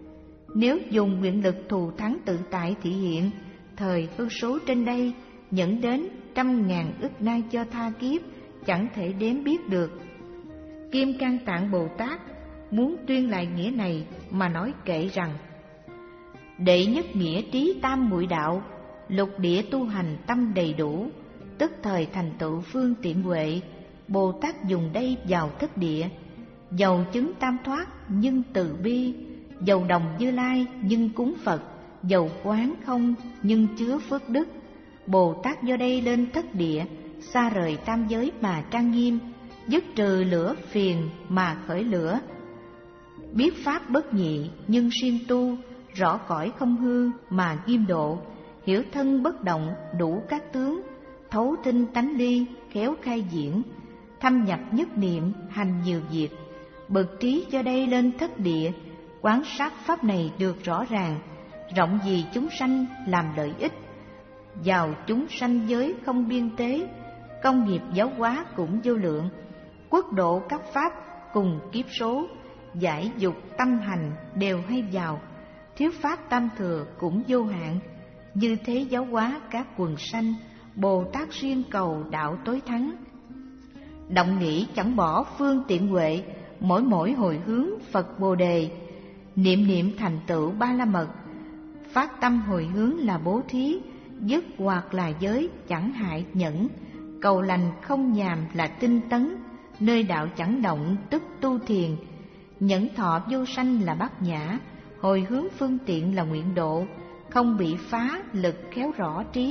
Nếu dùng nguyện lực thù thắng tự tại thị hiện, thời hư số trên đây dẫn đến trăm ngàn ức na do tha kiếp, chẳng thể đếm biết được. Kim Cang Tạng Bồ Tát muốn tuyên lại nghĩa này mà nói kệ rằng: đệ nhất nghĩa trí tam muội đạo, lục địa tu hành tâm đầy đủ, tức thời thành tựu phương tiện huệ. Bồ Tát dùng đây vào thất địa, dầu chứng tam thoát nhưng từ bi, dầu đồng Như Lai nhưng cúng Phật, dầu quán không nhưng chứa phước đức. Bồ Tát do đây lên thất địa, xa rời tam giới mà trang nghiêm, dứt trừ lửa phiền mà khởi lửa, biết pháp bất nhị nhưng siêng tu, rõ cõi không hư mà nghiêm độ, hiểu thân bất động đủ các tướng, thấu tinh tánh ly khéo khai diễn, thâm nhập nhất niệm hành nhiều việc. Bậc trí do đây lên thất địa, quán sát pháp này được rõ ràng, rộng vì chúng sanh làm lợi ích, vào chúng sanh giới không biên tế, công nghiệp giáo hóa cũng vô lượng, quốc độ các pháp cùng kiếp số, giải dục tâm hành đều hay vào, thiếu pháp tam thừa cũng vô hạn. Như thế giáo hóa các quần sanh, Bồ Tát riêng cầu đạo tối thắng. Động nghĩ chẳng bỏ phương tiện huệ, mỗi mỗi hồi hướng Phật Bồ Đề, niệm niệm thành tựu ba la mật, phát tâm hồi hướng là bố thí, dứt hoặc là giới chẳng hại nhẫn, cầu lành không nhàm là tinh tấn, nơi đạo chẳng động tức tu thiền, nhẫn thọ vô sanh là bát nhã, hồi hướng phương tiện là nguyện độ, không bị phá lực khéo rõ trí,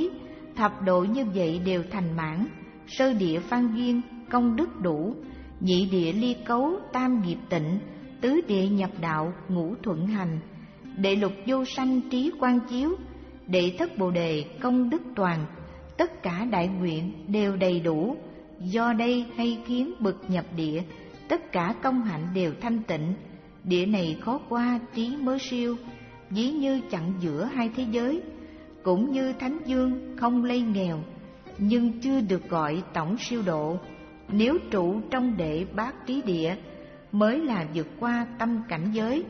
thập độ như vậy đều thành mãn. Sơ địa phan duyên, công đức đủ. Nhị địa ly cấu, tam nghiệp tịnh. Tứ địa nhập đạo, ngũ thuận hành. Đệ lục vô sanh, trí quang chiếu. Đệ thất bồ đề, công đức toàn. Tất cả đại nguyện đều đầy đủ. Do đây hay khiến bậc nhập địa, tất cả công hạnh đều thanh tịnh. Địa này khó qua, trí mới siêu. Ví như chặn giữa hai thế giới. Cũng như thánh dương không lây nghèo, nhưng chưa được gọi tổng siêu độ. Nếu trụ trong đệ bát trí địa, mới là vượt qua tâm cảnh giới.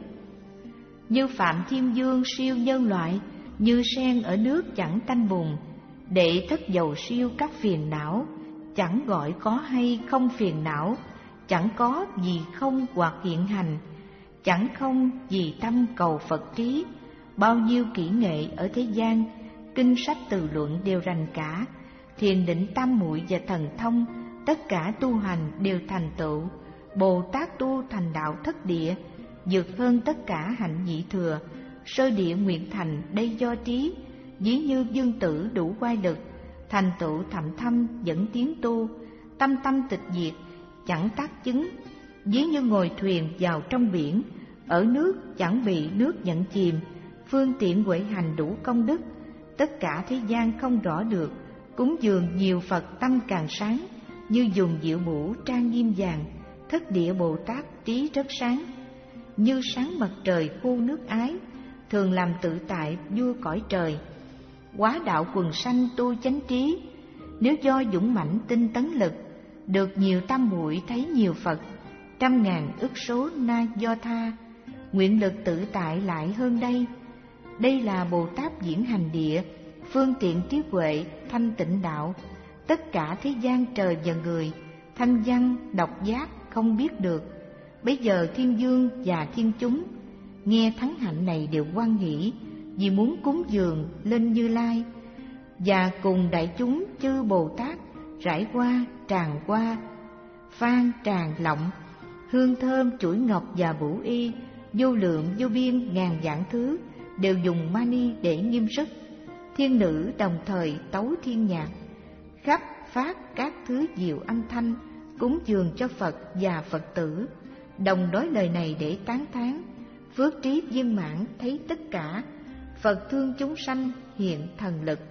Như Phạm Thiên Dương siêu nhân loại, như sen ở nước chẳng tanh bùn. Đệ thất dầu siêu các phiền não, chẳng gọi có hay không phiền não. Chẳng có gì không hoặc hiện hành, chẳng không gì tâm cầu Phật trí. Bao nhiêu kỹ nghệ ở thế gian, kinh sách từ luận đều rành cả. Thiền định tam muội và thần thông, tất cả tu hành đều thành tựu. Bồ Tát tu thành đạo thất địa, vượt hơn tất cả hạnh nhị thừa. Sơ địa nguyện thành đây do trí, ví như dương tử đủ quay lực. Thành tựu thậm thâm dẫn tiến tu, tâm tâm tịch diệt chẳng tác chứng. Ví như ngồi thuyền vào trong biển, ở nước chẳng bị nước nhận chìm. Phương tiện huệ hành đủ công đức, tất cả thế gian không rõ được. Cúng dường nhiều Phật tâm càng sáng, như dùng diệu mũ trang nghiêm vàng. Thất địa Bồ Tát trí rất sáng, như sáng mặt trời khu nước ái. Thường làm tự tại vua cõi trời, quá đạo quần sanh tu chánh trí. Nếu do dũng mãnh tinh tấn lực, được nhiều tam muội thấy nhiều Phật. Trăm ngàn ức số na do tha, nguyện lực tự tại lại hơn đây. Đây là Bồ Tát diễn hành địa, phương tiện trí huệ thanh tịnh đạo. Tất cả thế gian trời và người, thanh văn độc giác không biết được. Bây giờ thiên dương và thiên chúng nghe thắng hạnh này đều hoan hỷ, vì muốn cúng dường lên Như Lai. Và cùng đại chúng chư Bồ Tát rải qua tràn qua, phan tràn lọng, hương thơm chuỗi ngọc và bửu y, vô lượng vô biên ngàn vạn thứ, đều dùng mani để nghiêm sức. Thiên nữ đồng thời tấu thiên nhạc, khắp phát các thứ diệu âm thanh, cúng dường cho Phật và Phật tử. Đồng nói lời này để tán thán, phước trí viên mãn thấy tất cả. Phật thương chúng sanh hiện thần lực,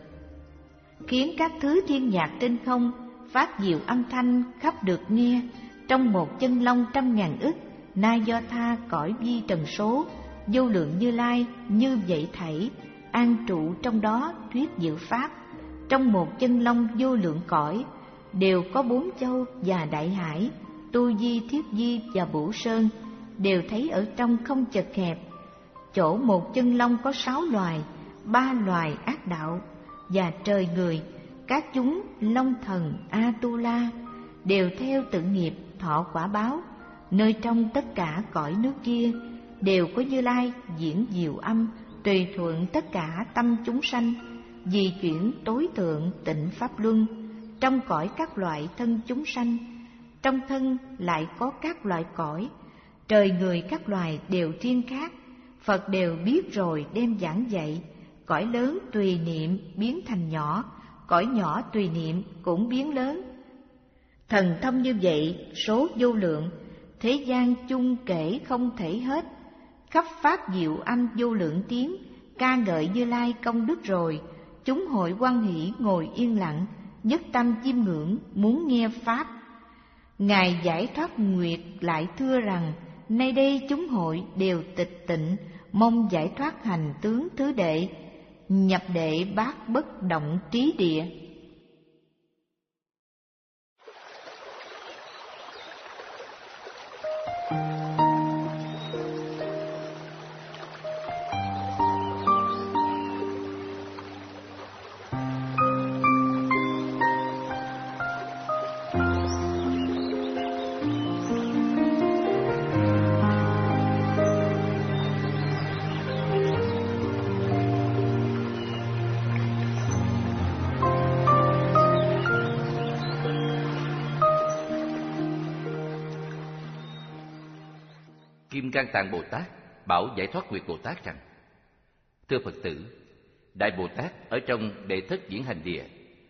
khiến các thứ thiên nhạc trên không phát diệu âm thanh khắp được nghe. Trong một chân long trăm ngàn ức, na do tha cõi vi trần số. Vô lượng Như Lai như vậy thảy, an trụ trong đó thuyết diệu pháp. Trong một chân long vô lượng cõi, đều có bốn châu và đại hải. Tu di, thiết di và bửu sơn đều thấy ở trong không chật hẹp. Chỗ một chân long có sáu loài, ba loài ác đạo và trời người. Các chúng long thần Atula đều theo tự nghiệp thọ quả báo. Nơi trong tất cả cõi nước kia đều có Như Lai diễn diệu âm, tùy thuận tất cả tâm chúng sanh, vì chuyển tối thượng tịnh pháp luân. Trong cõi các loại thân chúng sanh, trong thân lại có các loại cõi. Trời người các loài đều thiên khác, Phật đều biết rồi đem giảng dạy. Cõi lớn tùy niệm biến thành nhỏ, cõi nhỏ tùy niệm cũng biến lớn. Thần thông như vậy số vô lượng, thế gian chung kể không thể hết. Khắp pháp diệu âm vô lượng tiếng, ca ngợi Như Lai công đức rồi. Chúng hội hoan hỷ ngồi yên lặng, nhất tâm chiêm ngưỡng muốn nghe pháp. Ngài giải thoát nguyệt lại thưa rằng, nay đây chúng hội đều tịch tịnh, mong giải thoát hành tướng thứ đệ, nhập đệ bát bất động trí địa. Kim Cang Tạng Bồ Tát bảo Giải Thoát Nguyệt Bồ Tát rằng: Thưa Phật tử, Đại Bồ Tát ở trong đệ thất diễn hành địa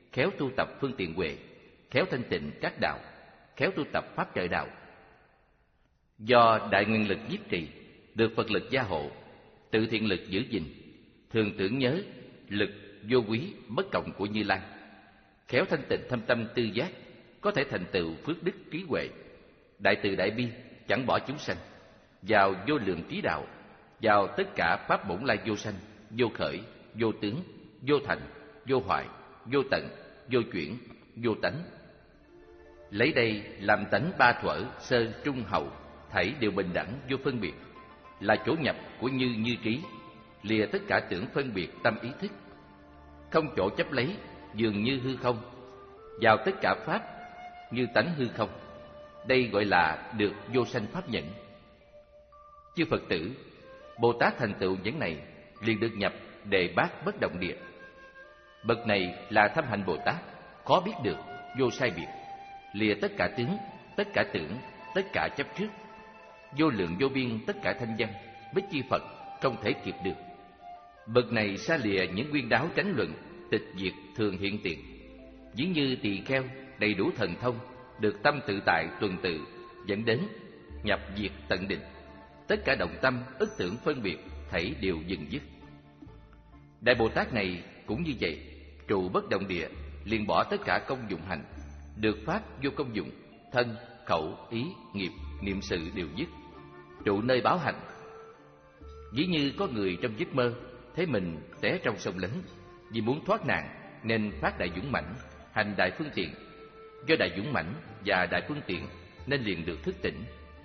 khéo tu tập phương tiện huệ, khéo thanh tịnh các đạo, khéo tu tập pháp trợ đạo. Do đại nguyện lực nhiếp trì, được Phật lực gia hộ, tự thiện lực giữ gìn, thường tưởng nhớ lực vô quý bất cộng của Như Lai, khéo thanh tịnh thâm tâm tư giác, có thể thành tựu phước đức trí huệ, đại từ đại bi, chẳng bỏ chúng sanh, vào vô lượng trí đạo, vào tất cả pháp bổn lai vô sanh, vô khởi, vô tướng, vô thành, vô hoại, vô tận, vô chuyển, vô tánh. Lấy đây làm tánh ba thuở, sơ, trung, hậu, thảy đều bình đẳng vô phân biệt, là chỗ nhập của như như trí, lìa tất cả tưởng phân biệt tâm ý thức, không chỗ chấp lấy, dường như hư không, vào tất cả pháp như tánh hư không. Đây gọi là được vô sanh pháp nhẫn. Chư Phật tử, Bồ Tát thành tựu nhẫn này liền được nhập Đề Bát Bất Động Địa. Bậc này là thâm hạnh Bồ Tát, khó biết được, vô sai biệt, lìa tất cả tướng, tất cả tưởng, tất cả chấp trước, vô lượng vô biên tất cả thanh văn, bích chi Phật không thể kịp được. Bậc này xa lìa những nguyên đáo tránh luận, tịch diệt thường hiện tiền, ví như tỳ kheo đầy đủ thần thông, được tâm tự tại tuần tự, dẫn đến nhập diệt tận định. Tất cả động tâm, ức tưởng phân biệt, thảy đều dừng dứt. Đại Bồ Tát này cũng như vậy, trụ bất động địa, liền bỏ tất cả công dụng hành, được pháp vô công dụng, thân, khẩu, ý, nghiệp, niệm sự đều dứt, trụ nơi báo hành. Ví như có người trong giấc mơ thấy mình té trong sông lớn, vì muốn thoát nạn nên phát đại dũng mãnh, hành đại phương tiện. Do đại dũng mãnh và đại phương tiện nên liền được thức tỉnh.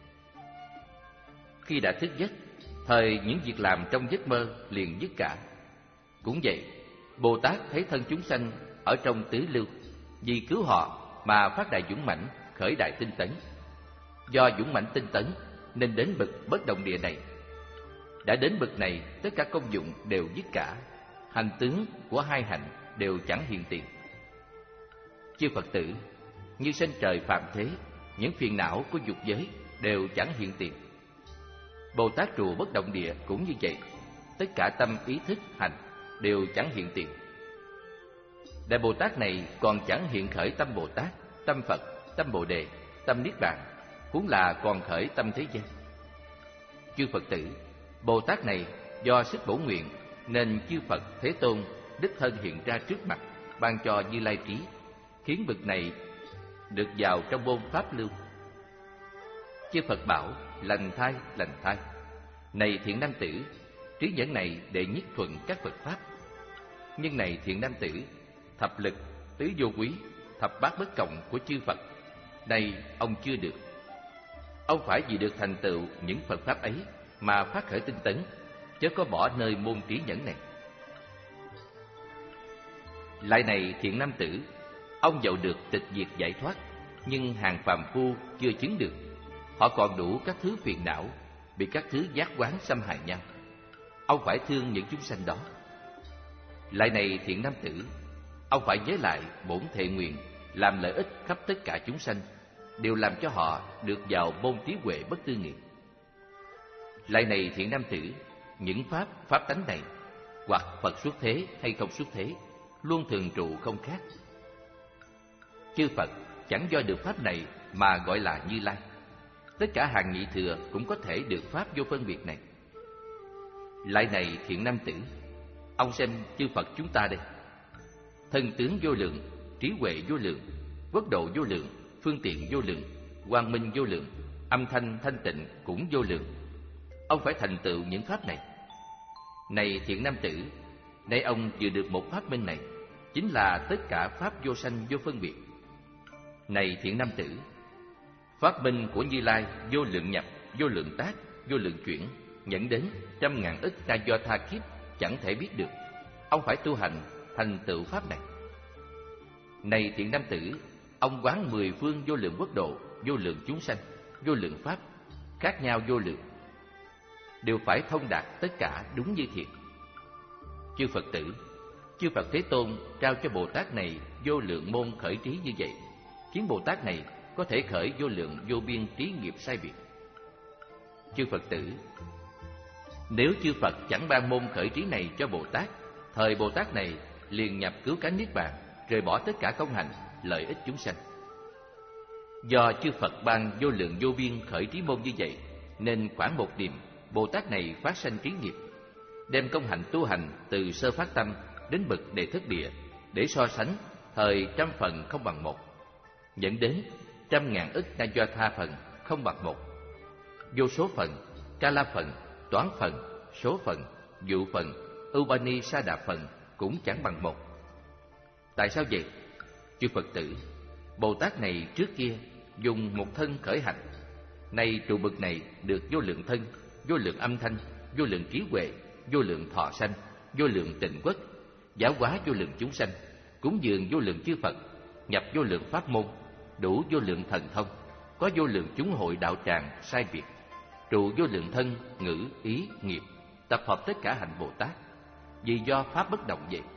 Khi đã thức giấc, thời những việc làm trong giấc mơ liền dứt cả. Cũng vậy, Bồ Tát thấy thân chúng sanh ở trong tứ lưu, vì cứu họ mà phát đại dũng mãnh, khởi đại tinh tấn. Do dũng mãnh tinh tấn nên đến bậc bất động địa này. Đã đến bậc này, tất cả công dụng đều dứt cả, hành tướng của hai hạnh đều chẳng hiện tiền. Chư Phật tử, như sanh trời phạm thế, những phiền não của dục giới đều chẳng hiện tiền. Bồ Tát trụ bất động địa cũng như vậy, tất cả tâm ý thức hành đều chẳng hiện tiền. Đại Bồ Tát này còn chẳng hiện khởi tâm Bồ Tát, tâm Phật, tâm Bồ Đề, tâm Niết Bàn, huống là còn khởi tâm thế gian. Chư Phật tử, Bồ Tát này do sức bổ nguyện nên chư Phật Thế Tôn đích thân hiện ra trước mặt, ban cho Như Lai trí, khiến bậc này được vào trong môn pháp lưu. Chư Phật bảo: lành thai, lành thai. Này thiện nam tử, trí nhẫn này đệ nhất thuận các Phật pháp. Nhưng này thiện nam tử, thập lực, tứ vô quý, thập bát bất cộng của chư Phật, này ông chưa được. Ông phải vì được thành tựu những Phật pháp ấy mà phát khởi tinh tấn, chớ có bỏ nơi môn trí nhẫn này. Lại này thiện nam tử, ông dẫu được tịch diệt giải thoát, nhưng hàng phàm phu chưa chứng được. Họ còn đủ các thứ phiền não, bị các thứ giác quán xâm hại nhau. Ông phải thương những chúng sanh đó. Lại này thiện nam tử, ông phải nhớ lại bổn thệ nguyện, làm lợi ích khắp tất cả chúng sanh, đều làm cho họ được vào môn trí huệ bất tư nghị. Lại này thiện nam tử, những pháp, pháp tánh này, hoặc Phật xuất thế hay không xuất thế, luôn thường trụ không khác. Chư Phật chẳng do được pháp này mà gọi là Như Lai. Tất cả hàng nhị thừa cũng có thể được pháp vô phân biệt này. Lại này thiện nam tử, ông xem chư Phật chúng ta đây, thân tướng vô lượng, trí huệ vô lượng, quốc độ vô lượng, phương tiện vô lượng, quang minh vô lượng, âm thanh thanh tịnh cũng vô lượng. Ông phải thành tựu những pháp này. Này thiện nam tử, nay ông vừa được một pháp minh này, chính là tất cả pháp vô sanh vô phân biệt. Này thiện nam tử, pháp minh của Như Lai vô lượng nhập, vô lượng tác, vô lượng chuyển, dẫn đến trăm ngàn ức na do tha kiếp chẳng thể biết được. Ông phải tu hành thành tựu pháp này. Này thiện nam tử, ông quán mười phương vô lượng quốc độ, vô lượng chúng sanh, vô lượng pháp, khác nhau vô lượng, đều phải thông đạt tất cả đúng như thiệt. Chư Phật tử, chư Phật Thế Tôn trao cho Bồ Tát này vô lượng môn khởi trí như vậy, khiến Bồ Tát này có thể khởi vô lượng vô biên trí nghiệp sai biệt. Chư Phật tử, nếu chư Phật chẳng ban môn khởi trí này cho Bồ Tát, thời Bồ Tát này liền nhập cứu cánh Niết Bàn, rời bỏ tất cả công hành, lợi ích chúng sanh. Do chư Phật ban vô lượng vô biên khởi trí môn như vậy, nên khoảng một niệm, Bồ Tát này phát sanh trí nghiệp, đem công hạnh tu hành từ sơ phát tâm đến bậc đệ thất địa, để so sánh thời trăm phần không bằng một, dẫn đến trăm ngàn ức na do tha phần không bằng một, vô số phần, ca la phần, toán phần, số phần, dụ phần, Ubani sa đà phần cũng chẳng bằng một. Tại sao vậy? Chư Phật tử, Bồ Tát này trước kia dùng một thân khởi hạnh, nay trụ bậc này được vô lượng thân, vô lượng âm thanh, vô lượng trí huệ, vô lượng thọ sanh, vô lượng tịnh quốc, giáo hóa vô lượng chúng sanh, cúng dường vô lượng chư Phật, nhập vô lượng pháp môn, đủ vô lượng thần thông, có vô lượng chúng hội đạo tràng sai biệt, trụ vô lượng thân, ngữ, ý, nghiệp, tập hợp tất cả hạnh Bồ Tát, vì do pháp bất động vậy.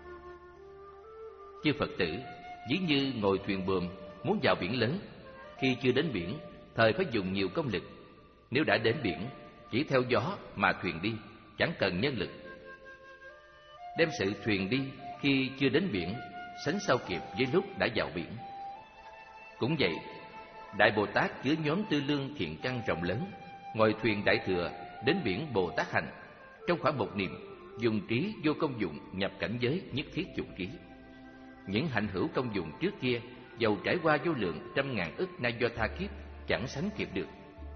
Chư Phật tử, ví như ngồi thuyền buồm muốn vào biển lớn, khi chưa đến biển, thời phải dùng nhiều công lực. Nếu đã đến biển, chỉ theo gió mà thuyền đi, chẳng cần nhân lực. Đem sự thuyền đi khi chưa đến biển, sánh sao kịp với lúc đã vào biển. Cũng vậy, Đại Bồ Tát chứa nhóm tư lương thiện căn rộng lớn, ngồi thuyền Đại Thừa đến biển Bồ Tát hành, trong khoảng một niệm, dùng trí vô công dụng nhập cảnh giới nhất thiết chủng trí. Những hạnh hữu công dụng trước kia, dầu trải qua vô lượng trăm ngàn ức na do tha kiếp, chẳng sánh kịp được.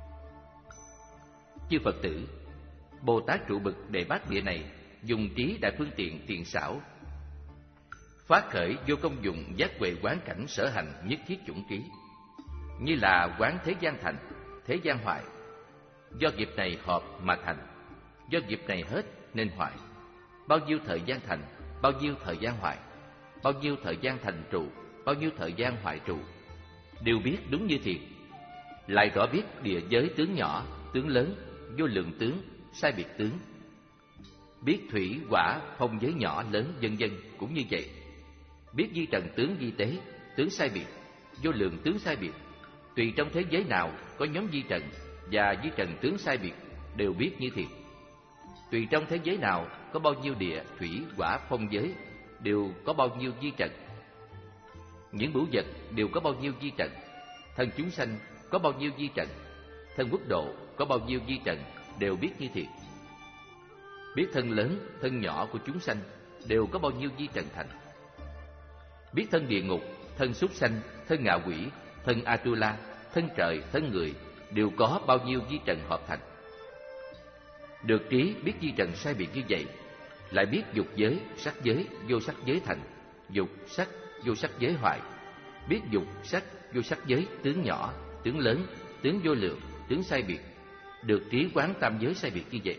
Chư Phật tử, Bồ Tát trụ bậc Đề Bát Địa này dùng trí đại phương tiện tiền xảo, phát khởi vô công dụng giác huệ quán cảnh sở hành nhất thiết chủng trí, như là quán thế gian thành, thế gian hoại. Do nghiệp này hợp mà thành, do nghiệp này hết nên hoại. Bao nhiêu thời gian thành, bao nhiêu thời gian hoại, bao nhiêu thời gian thành trụ, bao nhiêu thời gian hoại trụ, đều biết đúng như thiệt. Lại rõ biết địa giới tướng nhỏ, tướng lớn, vô lượng tướng, sai biệt tướng. Biết thủy, hỏa, phong giới nhỏ, lớn, vân vân cũng như vậy. Biết di trần tướng di tế, tướng sai biệt, vô lượng tướng sai biệt. Tùy trong thế giới nào có nhóm di trần và di trần tướng sai biệt, đều biết như thiệt. Tùy trong thế giới nào có bao nhiêu địa, thủy, hỏa, phong giới, đều có bao nhiêu di trần. Những bửu vật đều có bao nhiêu di trần. Thân chúng sanh có bao nhiêu di trần. Thân quốc độ có bao nhiêu di trần, đều biết như thiệt. Biết thân lớn, thân nhỏ của chúng sanh đều có bao nhiêu di trần thành. Biết thân địa ngục, thân súc sanh, thân ngạ quỷ, thân Atula, thân trời, thân người đều có bao nhiêu di trần hợp thành. Được trí biết di trần sai biệt như vậy, lại biết dục giới, sắc giới, vô sắc giới thành, dục, sắc, vô sắc giới hoại. Biết dục, sắc, vô sắc giới tướng nhỏ, tướng lớn, tướng vô lượng, tướng sai biệt. Được trí quán tam giới sai biệt như vậy.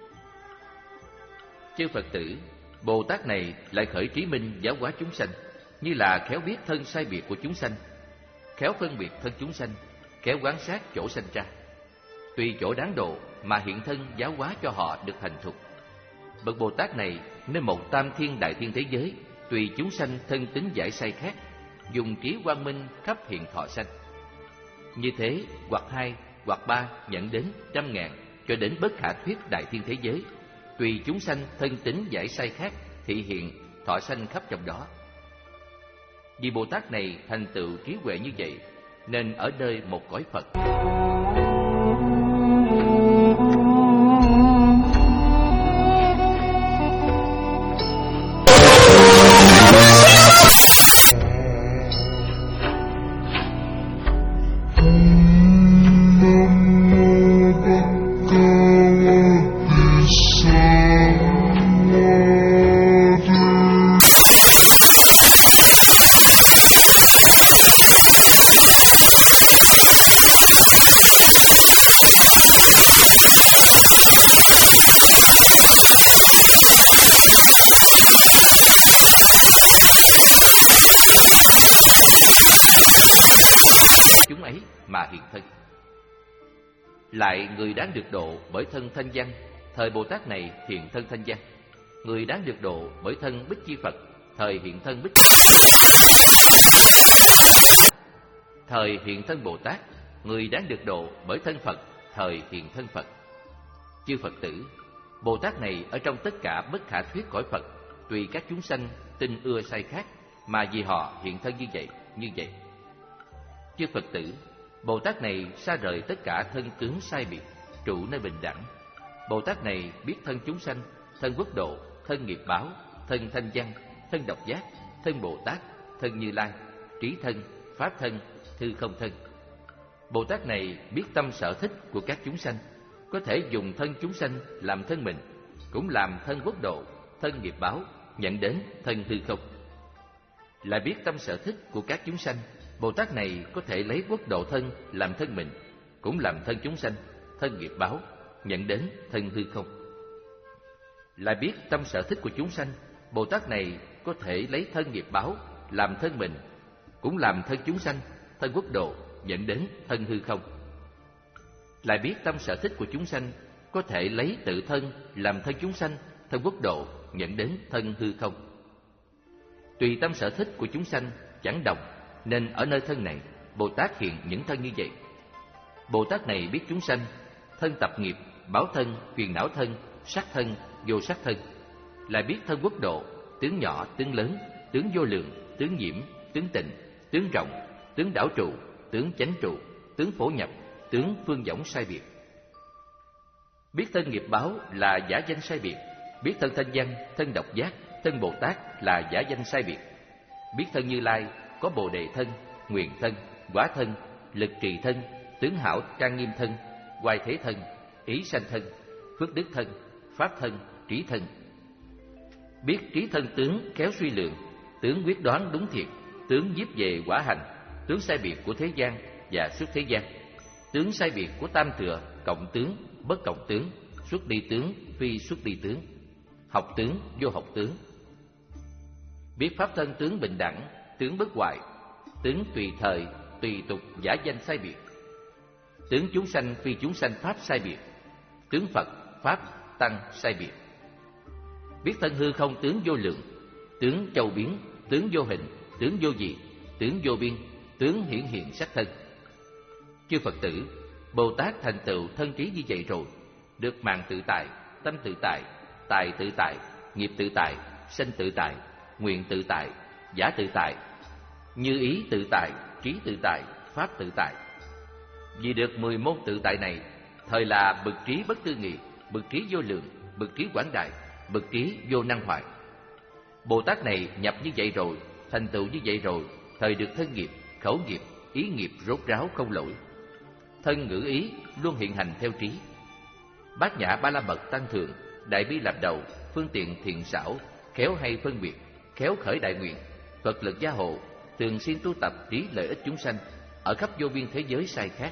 Chư Phật tử, Bồ Tát này lại khởi trí minh giáo hóa chúng sanh, như là khéo biết thân sai biệt của chúng sanh, khéo phân biệt thân chúng sanh, khéo quan sát chỗ sanh ra. Tùy chỗ đáng độ mà hiện thân giáo hóa cho họ được thành thục. Bậc Bồ Tát này nên một tam thiên đại thiên thế giới, tùy chúng sanh thân tính giải sai khác, dùng trí quang minh khắp hiện thọ sanh. Như thế, hoặc hai, hoặc ba nhận đến trăm ngàn, cho đến bất khả thuyết đại thiên thế giới, tùy chúng sanh thân tính giải sai khác, thị hiện thọ sanh khắp trong đó. Vì Bồ Tát này thành tựu trí huệ như vậy, nên ở nơi một cõi Phật. Chúng ấy mà hiện thân. Lại người đáng được độ bởi thân thanh văn, thời Bồ Tát này hiện thân thanh văn. Người đáng được độ bởi thân Bích Chi Phật, thời hiện thân Bích. Thời hiện thân Bồ Tát, người đáng được độ bởi thân Phật, thời hiện thân Phật. Chư Phật tử, Bồ Tát này ở trong tất cả bất khả thuyết cõi Phật, tùy các chúng sanh tin ưa sai khác, mà vì họ hiện thân như vậy, như vậy. Chư Phật tử, Bồ Tát này xa rời tất cả thân tướng sai biệt, trụ nơi bình đẳng. Bồ Tát này biết thân chúng sanh, thân quốc độ, thân nghiệp báo, thân thanh văn, thân độc giác, thân Bồ Tát, thân Như Lai, trí thân, pháp thân, thư không thân. Bồ Tát này biết tâm sở thích của các chúng sanh, có thể dùng thân chúng sanh làm thân mình, cũng làm thân quốc độ, thân nghiệp báo, nhận đến thân hư không. Lại biết tâm sở thích của các chúng sanh, Bồ Tát này có thể lấy quốc độ thân làm thân mình, cũng làm thân chúng sanh, thân nghiệp báo, nhận đến thân hư không. Lại biết tâm sở thích của chúng sanh, Bồ Tát này có thể lấy thân nghiệp báo làm thân mình, cũng làm thân chúng sanh, thân quốc độ, dẫn đến thân hư không. Lại biết tâm sở thích của chúng sanh có thể lấy tự thân làm thân chúng sanh, thân quốc độ, dẫn đến thân hư không. Tùy tâm sở thích của chúng sanh chẳng đồng, nên ở nơi thân này Bồ Tát hiện những thân như vậy. Bồ Tát này biết chúng sanh thân tập nghiệp, báo thân, phiền não thân, sắc thân, vô sắc thân. Lại biết thân quốc độ, tướng nhỏ, tướng lớn, tướng vô lượng, tướng nhiễm, tướng tịnh, tướng rộng, tướng đảo trụ, tướng chánh trụ, tướng phổ nhập, tướng phương võng sai biệt. Biết thân nghiệp báo là giả danh sai biệt, biết thân thanh văn, thân độc giác, thân Bồ Tát là giả danh sai biệt. Biết thân Như Lai có Bồ Đề thân, Nguyện thân, Quả thân, Lực trì thân, tướng hảo trang nghiêm thân, Hoài thế thân, Ý sanh thân, Phước đức thân, Pháp thân, Trí thân. Biết trí thân tướng khéo suy lượng, tướng quyết đoán đúng thiệt, tướng nhiếp về quả hành, tướng sai biệt của thế gian và xuất thế gian, tướng sai biệt của tam thừa, cộng tướng, bất cộng tướng, xuất đi tướng, phi xuất đi tướng, học tướng, vô học tướng. Biết pháp thân tướng bình đẳng, tướng bất hoại, tướng tùy thời, tùy tục giả danh sai biệt, tướng chúng sanh phi chúng sanh pháp sai biệt, tướng Phật, Pháp, Tăng sai biệt. Biết thân hư không tướng vô lượng, tướng châu biến, tướng vô hình, tướng vô dị, tướng vô biên, tướng hiển hiện sắc thân. Chư Phật tử, Bồ Tát thành tựu thân trí như vậy rồi, được mạng tự tại, tâm tự tại, tài tự tại, nghiệp tự tại, sanh tự tại, nguyện tự tại, giả tự tại, như ý tự tại, trí tự tại, pháp tự tại. Vì được mười môn tự tại này, thời là bậc trí bất tư nghị, bậc trí vô lượng, bậc trí quảng đại, bậc trí vô năng hoại. Bồ Tát này nhập như vậy rồi, thành tựu như vậy rồi, thời được thân nghiệp, khẩu nghiệp, ý nghiệp rốt ráo không lỗi. Thân ngữ ý luôn hiện hành theo trí. Bát nhã ba la mật tăng thượng, đại bi làm đầu, phương tiện thiện xảo, khéo hay phân biệt, khéo khởi đại nguyện, Phật lực gia hộ, thường xuyên tu tập trí lợi ích chúng sanh ở khắp vô biên thế giới sai khác.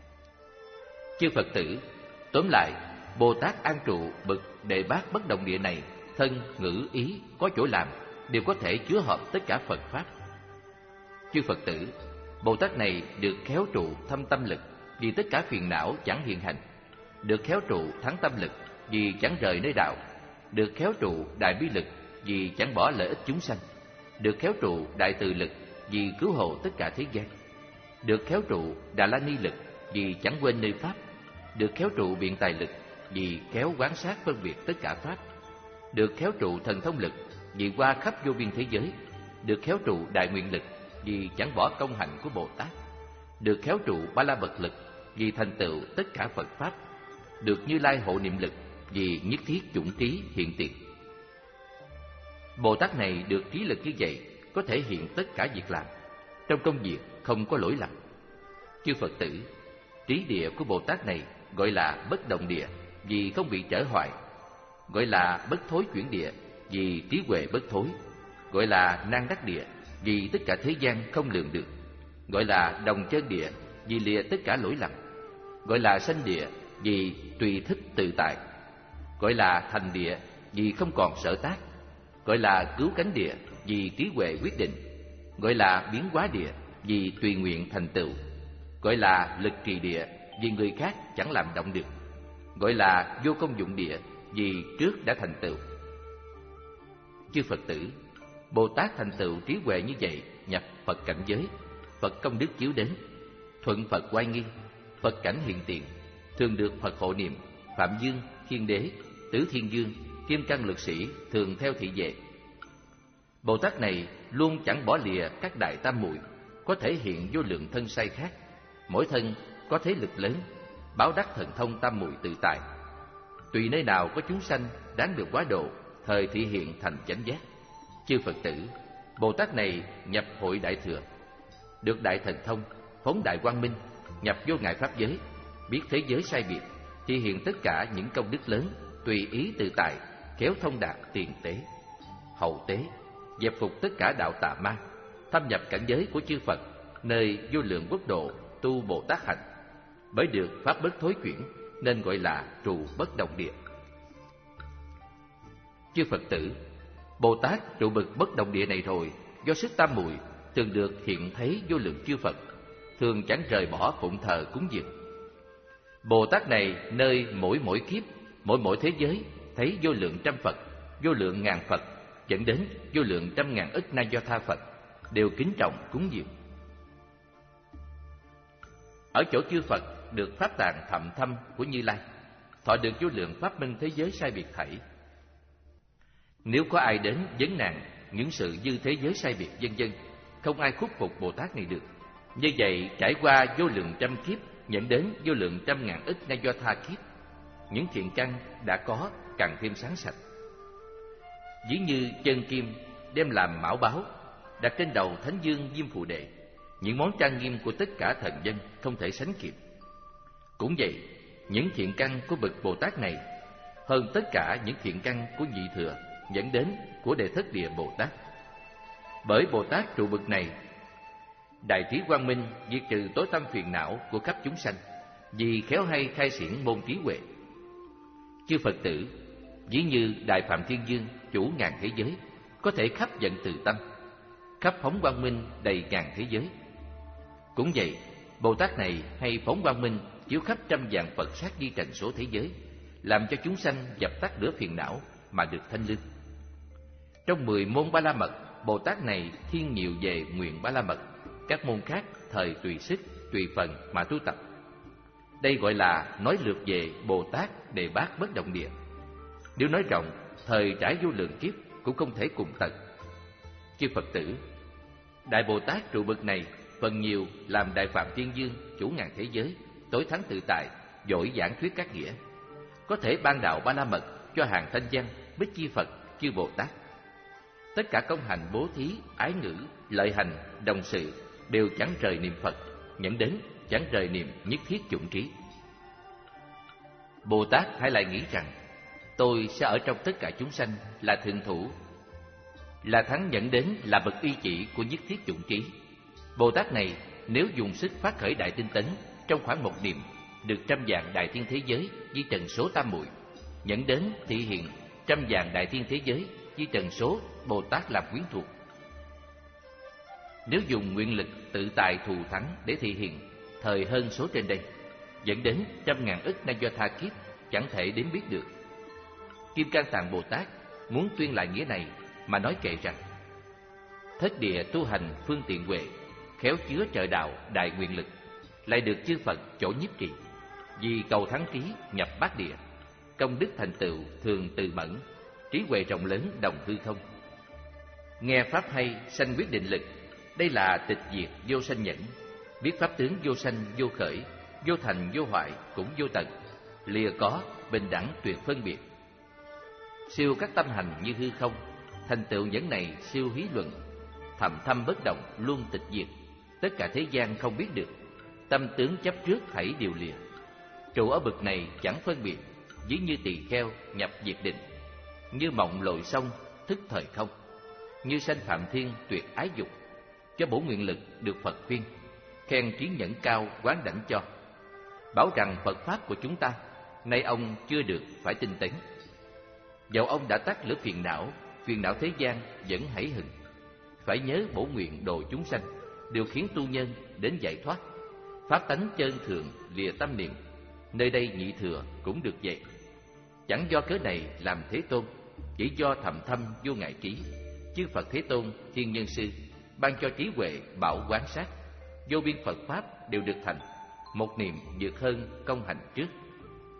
Chư Phật tử, tóm lại, Bồ Tát an trụ bậc Đệ Bát bất động địa này, thân, ngữ, ý có chỗ làm, đều có thể chứa hợp tất cả Phật pháp. Chư Phật tử, Bồ Tát này được khéo trụ thâm tâm lực, vì tất cả phiền não chẳng hiện hành, được khéo trụ thắng tâm lực, vì chẳng rời nơi đạo, được khéo trụ đại bi lực, vì chẳng bỏ lợi ích chúng sanh, được khéo trụ đại từ lực, vì cứu hộ tất cả thế gian, được khéo trụ Đà La Ni lực, vì chẳng quên nơi pháp, được khéo trụ biện tài lực, vì khéo quán sát phân biệt tất cả pháp, được khéo trụ thần thông lực, vì qua khắp vô biên thế giới, được khéo trụ đại nguyện lực, vì chẳng bỏ công hạnh của Bồ Tát, được khéo trụ ba la mật lực, vì thành tựu tất cả Phật pháp, được Như Lai hộ niệm lực, vì nhất thiết chủng trí hiện tiền. Bồ Tát này được trí lực như vậy, có thể hiện tất cả việc làm, trong công việc không có lỗi lầm. Chư Phật tử, trí địa của Bồ Tát này gọi là bất động địa, vì không bị trở hoại, gọi là bất thối chuyển địa, vì trí huệ bất thối, gọi là nan đắc địa, vì tất cả thế gian không lường được, gọi là đồng chân địa, vì lìa tất cả lỗi lầm, gọi là sanh địa, vì tùy thích tự tại, gọi là thành địa, vì không còn sở tác, gọi là cứu cánh địa, vì trí huệ quyết định, gọi là biến hóa địa, vì tùy nguyện thành tựu, gọi là lực trì địa, vì người khác chẳng làm động được, gọi là vô công dụng địa, vì trước đã thành tựu. Chư Phật tử, Bồ Tát thành tựu trí huệ như vậy, nhập Phật cảnh giới, Phật công đức chiếu đến, thuận Phật oai nghi, Phật cảnh hiện tiền, thường được Phật hộ niệm, Phạm Dương, Thiên Đế, Tứ Thiên Dương, Kim Cang Lực Sĩ thường theo thị vệ. Bồ Tát này luôn chẳng bỏ lìa các đại tam muội, có thể hiện vô lượng thân sai khác, mỗi thân có thế lực lớn, báo đắc thần thông tam muội tự tại. Tùy nơi nào có chúng sanh đáng được quá độ, thời thị hiện thành chánh giác. Chư Phật tử, Bồ Tát này nhập hội đại thừa, được đại thần thông, phóng đại quang minh, nhập vô ngại pháp giới, biết thế giới sai biệt, thị hiện tất cả những công đức lớn, tùy ý tự tại, khéo thông đạt tiền tế, hậu tế, dẹp phục tất cả đạo tà ma, thâm nhập cảnh giới của chư Phật, nơi vô lượng quốc độ tu Bồ Tát hành, bởi được pháp bất thối chuyển nên gọi là trụ bất động địa. Chư Phật tử, Bồ Tát trụ bậc bất động địa này rồi, do sức tam muội thường được hiện thấy vô lượng chư Phật, thường chẳng rời bỏ phụng thờ cúng dường. Bồ Tát này nơi mỗi mỗi kiếp, mỗi mỗi thế giới thấy vô lượng trăm Phật, vô lượng ngàn Phật, dẫn đến vô lượng trăm ngàn ức na do tha Phật, đều kính trọng cúng dường. Ở chỗ chư Phật được pháp tạng thậm thâm của Như Lai, thọ được vô lượng pháp minh thế giới sai biệt thảy. Nếu có ai đến vấn nạn những sự dư thế giới sai biệt vân vân, không ai khuất phục Bồ Tát này được. Như vậy trải qua vô lượng trăm kiếp, dẫn đến vô lượng trăm ngàn ức na do tha kiếp, những thiện căn đã có càng thêm sáng sạch. Ví như chân kim đem làm mão báo, đặt trên đầu Thánh Dương Diêm Phù Đệ, những món trang nghiêm của tất cả thần dân không thể sánh kịp. Cũng vậy, những thiện căn của bậc Bồ Tát này hơn tất cả những thiện căn của nhị thừa, dẫn đến của Đệ Thất Địa Bồ Tát. Bởi Bồ Tát trụ bậc này đại trí quang minh, diệt trừ tối tâm phiền não của khắp chúng sanh, vì khéo hay khai triển môn trí huệ. Chư Phật tử, ví như Đại Phạm Thiên Dương chủ ngàn thế giới, có thể khắp giận từ tâm, khắp phóng quang minh đầy ngàn thế giới. Cũng vậy, Bồ Tát này hay phóng quang minh chiếu khắp trăm vạn Phật sát di trần số thế giới, làm cho chúng sanh dập tắt lửa phiền não mà được thanh lương. Trong mười môn Ba La Mật, Bồ Tát này thiên nhiều về nguyện Ba La Mật, các môn khác thời tùy sức, tùy phần mà tu tập. Đây gọi là nói lược về Bồ Tát Đề Bát Bất Động Địa. Nếu nói rộng, thời trải vô lượng kiếp cũng không thể cùng tận. Chư Phật tử, Đại Bồ Tát trụ bậc này phần nhiều làm Đại Phạm Thiên Dương chủ ngàn thế giới, tối thắng tự tại, giỏi giảng thuyết các nghĩa, có thể ban đạo Ba La Mật cho hàng thanh văn, bích chi Phật, chư Bồ Tát. Tất cả công hành bố thí, ái ngữ, lợi hành, đồng sự đều chẳng rời niệm Phật, dẫn đến chẳng rời niệm nhất thiết chủng trí. Bồ Tát hãy lại nghĩ rằng tôi sẽ ở trong tất cả chúng sanh là thượng thủ, là thắng, dẫn đến là bậc y chỉ của nhất thiết chủng trí. Bồ Tát này nếu dùng sức phát khởi đại tinh tấn trong khoảng một niệm, được trăm vạn đại thiên thế giới di trần số tam muội, dẫn đến thị hiện trăm vạn đại thiên thế giới di trần số Bồ Tát làm quyến thuộc. Nếu dùng nguyện lực tự tài thù thắng để thị hiện thời hơn số trên đây, dẫn đến trăm ngàn ức na do tha kiếp chẳng thể đếm biết được. Kim Cang Tạng Bồ Tát muốn tuyên lại nghĩa này mà nói kệ rằng: thất địa tu hành phương tiện huệ, khéo chứa trợ đạo đại nguyện lực, lại được chư Phật chỗ nhiếp trì, vì cầu thắng trí nhập bát địa, công đức thành tựu thường từ mẫn, trí huệ rộng lớn đồng hư không. Nghe pháp hay sanh quyết định lực, đây là tịch diệt vô sanh nhẫn, biết pháp tướng vô sanh vô khởi, vô thành vô hoại cũng vô tận, lìa có bình đẳng tuyệt phân biệt. Siêu các tâm hành như hư không, thành tựu nhẫn này siêu hí luận, thầm thâm bất động luôn tịch diệt, tất cả thế gian không biết được, tâm tướng chấp trước thảy đều lìa. Trụ ở bậc này chẳng phân biệt, ví như tỳ kheo nhập diệt định, như mộng lội sông thức thời không, như sanh phạm thiên tuyệt ái dục. Cho bổ nguyện lực được Phật khuyên, khen trí nhẫn cao quán đảnh cho, bảo rằng Phật pháp của chúng ta nay ông chưa được phải tinh tấn. Dẫu ông đã tắt lửa phiền não, phiền não thế gian vẫn hãy hừng, phải nhớ bổ nguyện độ chúng sanh, điều khiến tu nhân đến giải thoát. Pháp tánh chân thường lìa tâm niệm, nơi đây nhị thừa cũng được vậy. Chẳng do cớ này làm Thế Tôn, chỉ do thầm thâm vô ngại trí, chư Phật Thế Tôn Thiên Nhân Sư ban cho trí huệ bảo quán sát, vô biên Phật pháp đều được thành, một niệm vượt hơn công hành trước.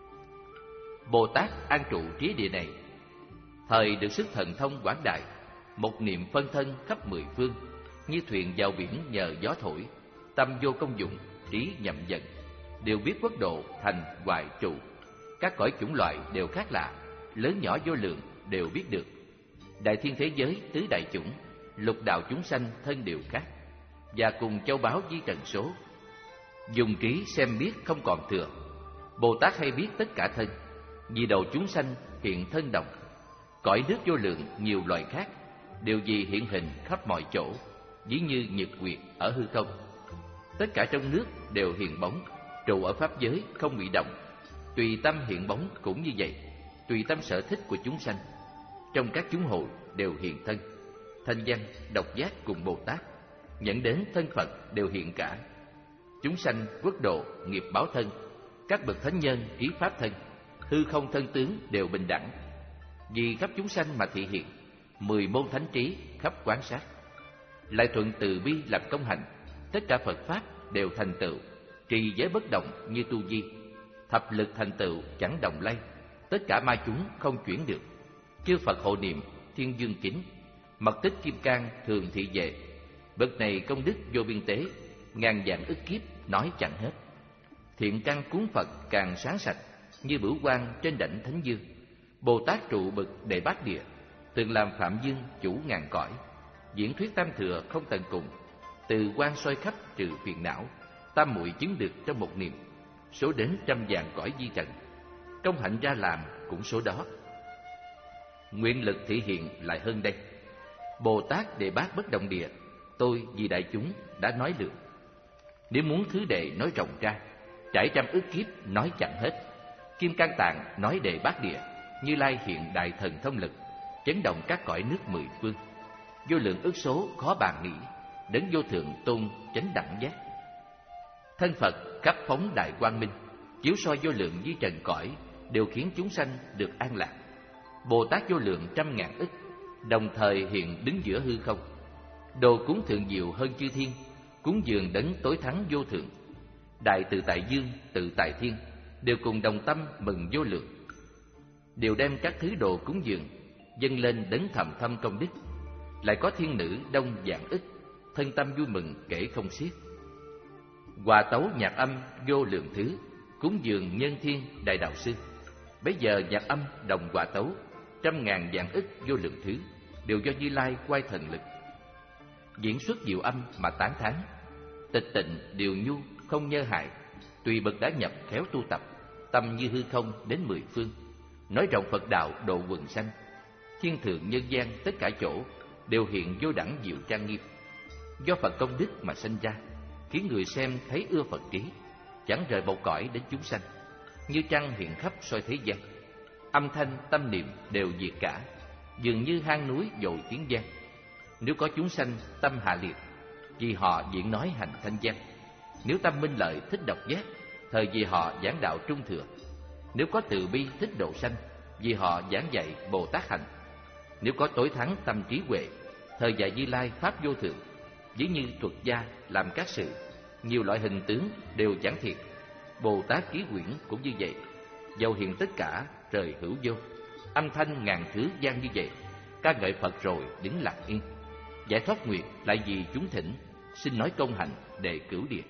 Bồ Tát an trụ trí địa này, thời được sức thần thông quảng đại, một niệm phân thân khắp mười phương, như thuyền vào biển nhờ gió thổi, tâm vô công dụng, trí nhậm dần, đều biết quốc độ thành hoại trụ. Các cõi chủng loại đều khác lạ, lớn nhỏ vô lượng đều biết được. Đại thiên thế giới tứ đại chủng, lục đạo chúng sanh thân đều khác, và cùng châu báu di trần số. Dùng trí xem biết không còn thừa. Bồ Tát hay biết tất cả thân, vì đầu chúng sanh hiện thân đồng. Cõi nước vô lượng nhiều loài khác, đều vì hiện hình khắp mọi chỗ, ví như nhật nguyệt ở hư không. Tất cả trong nước đều hiện bóng, trụ ở pháp giới không bị động. Tùy tâm hiện bóng cũng như vậy, tùy tâm sở thích của chúng sanh. Trong các chúng hội đều hiện thân, thanh văn, độc giác cùng Bồ Tát, nhận đến thân Phật đều hiện cả. Chúng sanh, quốc độ, nghiệp báo thân, các bậc thánh nhân, trí pháp thân, hư không thân tướng đều bình đẳng. Vì khắp chúng sanh mà thị hiện, mười môn thánh trí khắp quán sát. Lại thuận từ bi làm công hành, tất cả Phật pháp đều thành tựu, trì giới bất động như tu di. Thập lực thành tựu chẳng đồng lay, tất cả ma chúng không chuyển được. Chư Phật hộ niệm, thiên dương kính, mật tích kim cang thường thị về. Bậc này công đức vô biên tế, ngàn vạn ức kiếp nói chẳng hết. Thiện căn cúng Phật càng sáng sạch, như bửu quang trên đảnh thánh dương. Bồ Tát trụ bậc Đệ Bát Địa, từng làm Phạm Dương chủ ngàn cõi. Diễn thuyết tam thừa không tận cùng, từ quan soi khắp trừ phiền não. Tam muội chứng được trong một niệm, số đến trăm vạn cõi di trần. Công hạnh ra làm cũng số đó. Nguyện lực thị hiện lại hơn đây. Bồ Tát Đệ Bát Bất Động Địa, tôi vì đại chúng đã nói được. Nếu muốn thứ đệ nói rộng ra, trải trăm ức kiếp nói chẳng hết. Kim Cang Tạng nói Đệ Bát Địa, Như Lai hiện đại thần thông lực, chấn động các cõi nước mười phương. Vô lượng ức số khó bàn nghĩ, đến vô thượng tôn chánh đẳng giác. Thân Phật khắp phóng đại quang minh, chiếu soi vô lượng di trần cõi, đều khiến chúng sanh được an lạc. Bồ Tát vô lượng trăm ngàn ức, đồng thời hiện đứng giữa hư không. Đồ cúng thượng diệu hơn chư thiên, cúng dường đấng tối thắng vô thượng. Đại tự tại dương, tự tại thiên, đều cùng đồng tâm mừng vô lượng. Đều đem các thứ đồ cúng dường dâng lên đấng thầm thâm công đức. Lại có thiên nữ đông vạn ức, thân tâm vui mừng kể không xiết. Hòa tấu nhạc âm vô lượng thứ, cúng dường nhân thiên đại đạo sư. Bấy giờ nhạc âm đồng hòa tấu, trăm ngàn vạn ức vô lượng thứ, đều do Như Lai quay thần lực. Diễn xuất diệu âm mà tán thán, tịch tịnh điều nhu không nhơ hại. Tùy bậc đã nhập khéo tu tập, tâm như hư không đến mười phương. Nói rộng Phật đạo độ quần sanh, thiên thượng nhân gian tất cả chỗ, đều hiện vô đẳng diệu trang nghiêm. Do Phật công đức mà sinh ra, khiến người xem thấy ưa Phật trí, chẳng rời bầu cõi đến chúng sanh. Như trăng hiện khắp soi thế gian, âm thanh tâm niệm đều diệt cả, dường như hang núi dội tiếng vang. Nếu có chúng sanh tâm hạ liệt, vì họ diễn nói hành thanh văn. Nếu tâm minh lợi thích độc giác, thời vì họ giảng đạo trung thừa. Nếu có từ bi thích độ sanh, vì họ giảng dạy Bồ Tát hành. Nếu có tối thắng tâm trí huệ, thời dạy Như Lai pháp vô thượng. Ví như thuật gia làm các sự, nhiều loại hình tướng đều chẳng thiệt. Bồ Tát ký quyển cũng như vậy, dầu hiện tất cả trời hữu vô. Âm thanh ngàn thứ gian như vậy, ca ngợi Phật rồi đứng lặng yên. Giải thoát nguyện lại vì chúng thỉnh, xin nói công hạnh để cửu địa.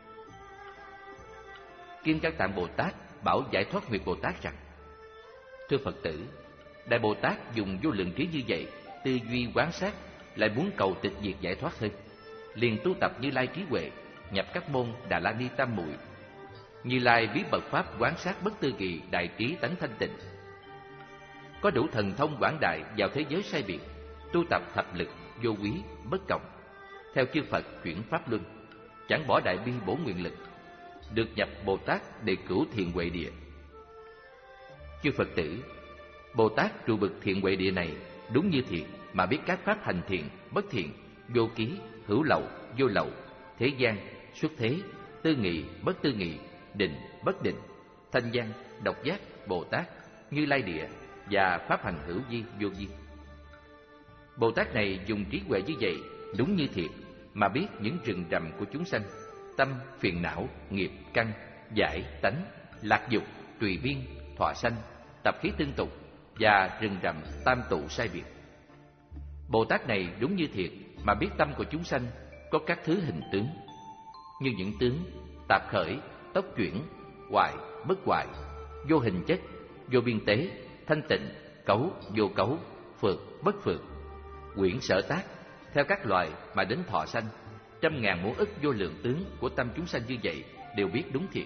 Kim Cang Tạng Bồ Tát bảo Giải Thoát Nguyệt Bồ Tát rằng: thưa Phật tử, Đại Bồ Tát dùng vô lượng trí như vậy, tư duy quán sát, lại muốn cầu tịch diệt giải thoát hơn, liền tu tập Như Lai trí huệ, nhập các môn Đà La Ni Tam Muội. Như Lai biết bậc pháp quán sát bất tư nghị, đại trí tánh thanh tịnh, có đủ thần thông quảng đại vào thế giới sai biệt, tu tập thập lực vô quý bất cộng, theo chư Phật chuyển pháp luân, chẳng bỏ đại bi bổ nguyện lực, được nhập Bồ Tát để cửu thiện huệ địa. Chư Phật tử, Bồ Tát trụ bậc thiện huệ địa này đúng như thiện, mà biết các pháp hành thiện, bất thiện, vô ký, hữu lậu, vô lậu, thế gian, xuất thế, tư nghị, bất tư nghị, định, bất định, thanh văn, độc giác, Bồ Tát, Như Lai địa và pháp hành hữu vi, vô vi. Bồ Tát này dùng trí huệ như vậy đúng như thiện, mà biết những rừng rậm của chúng sanh, tâm, phiền não, nghiệp, căn, giải, tánh, lạc dục, tùy biên, thọ sanh, tập khí tương tục và rừng rậm tam tụ sai biệt. Bồ Tát này đúng như thiệt mà biết tâm của chúng sanh có các thứ hình tướng, như những tướng tạp khởi, tốc chuyển, hoại, bất hoại, vô hình chất, vô biên tế, thanh tịnh, cấu, vô cấu, phượt, bất phượt, quyển sở tác, theo các loài mà đến thọ sanh. Trăm ngàn muôn ức vô lượng tướng của tâm chúng sanh như vậy đều biết đúng thiệt.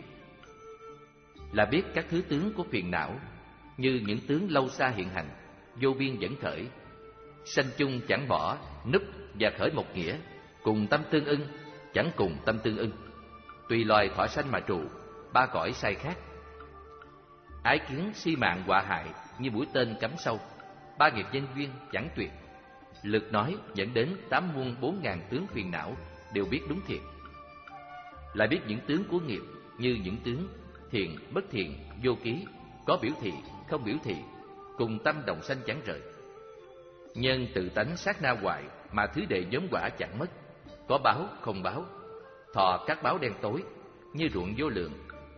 Là biết các thứ tướng của phiền não, như những tướng lâu xa hiện hành, vô biên dẫn khởi, sanh chung chẳng bỏ, núp và khởi một nghĩa, cùng tâm tương ưng, chẳng cùng tâm tương ưng, tùy loài thọ sanh mà trụ, ba cõi sai khác. Ái kiến si mạng họa hại như mũi tên cắm sâu, ba nghiệp nhân duyên chẳng tuyệt. Lượt nói dẫn đến tám muôn bốn ngàn tướng phiền não đều biết đúng thiệt. Lại biết những tướng của nghiệp, như những tướng thiện, bất thiện, vô ký, có biểu thị, không biểu thị, cùng tâm đồng sanh chẳng rời. Nhân tự tánh sát na hoại mà thứ đệ nhóm quả chẳng mất, có báo không báo, thọ các báo đen tối như ruộng vô lượng.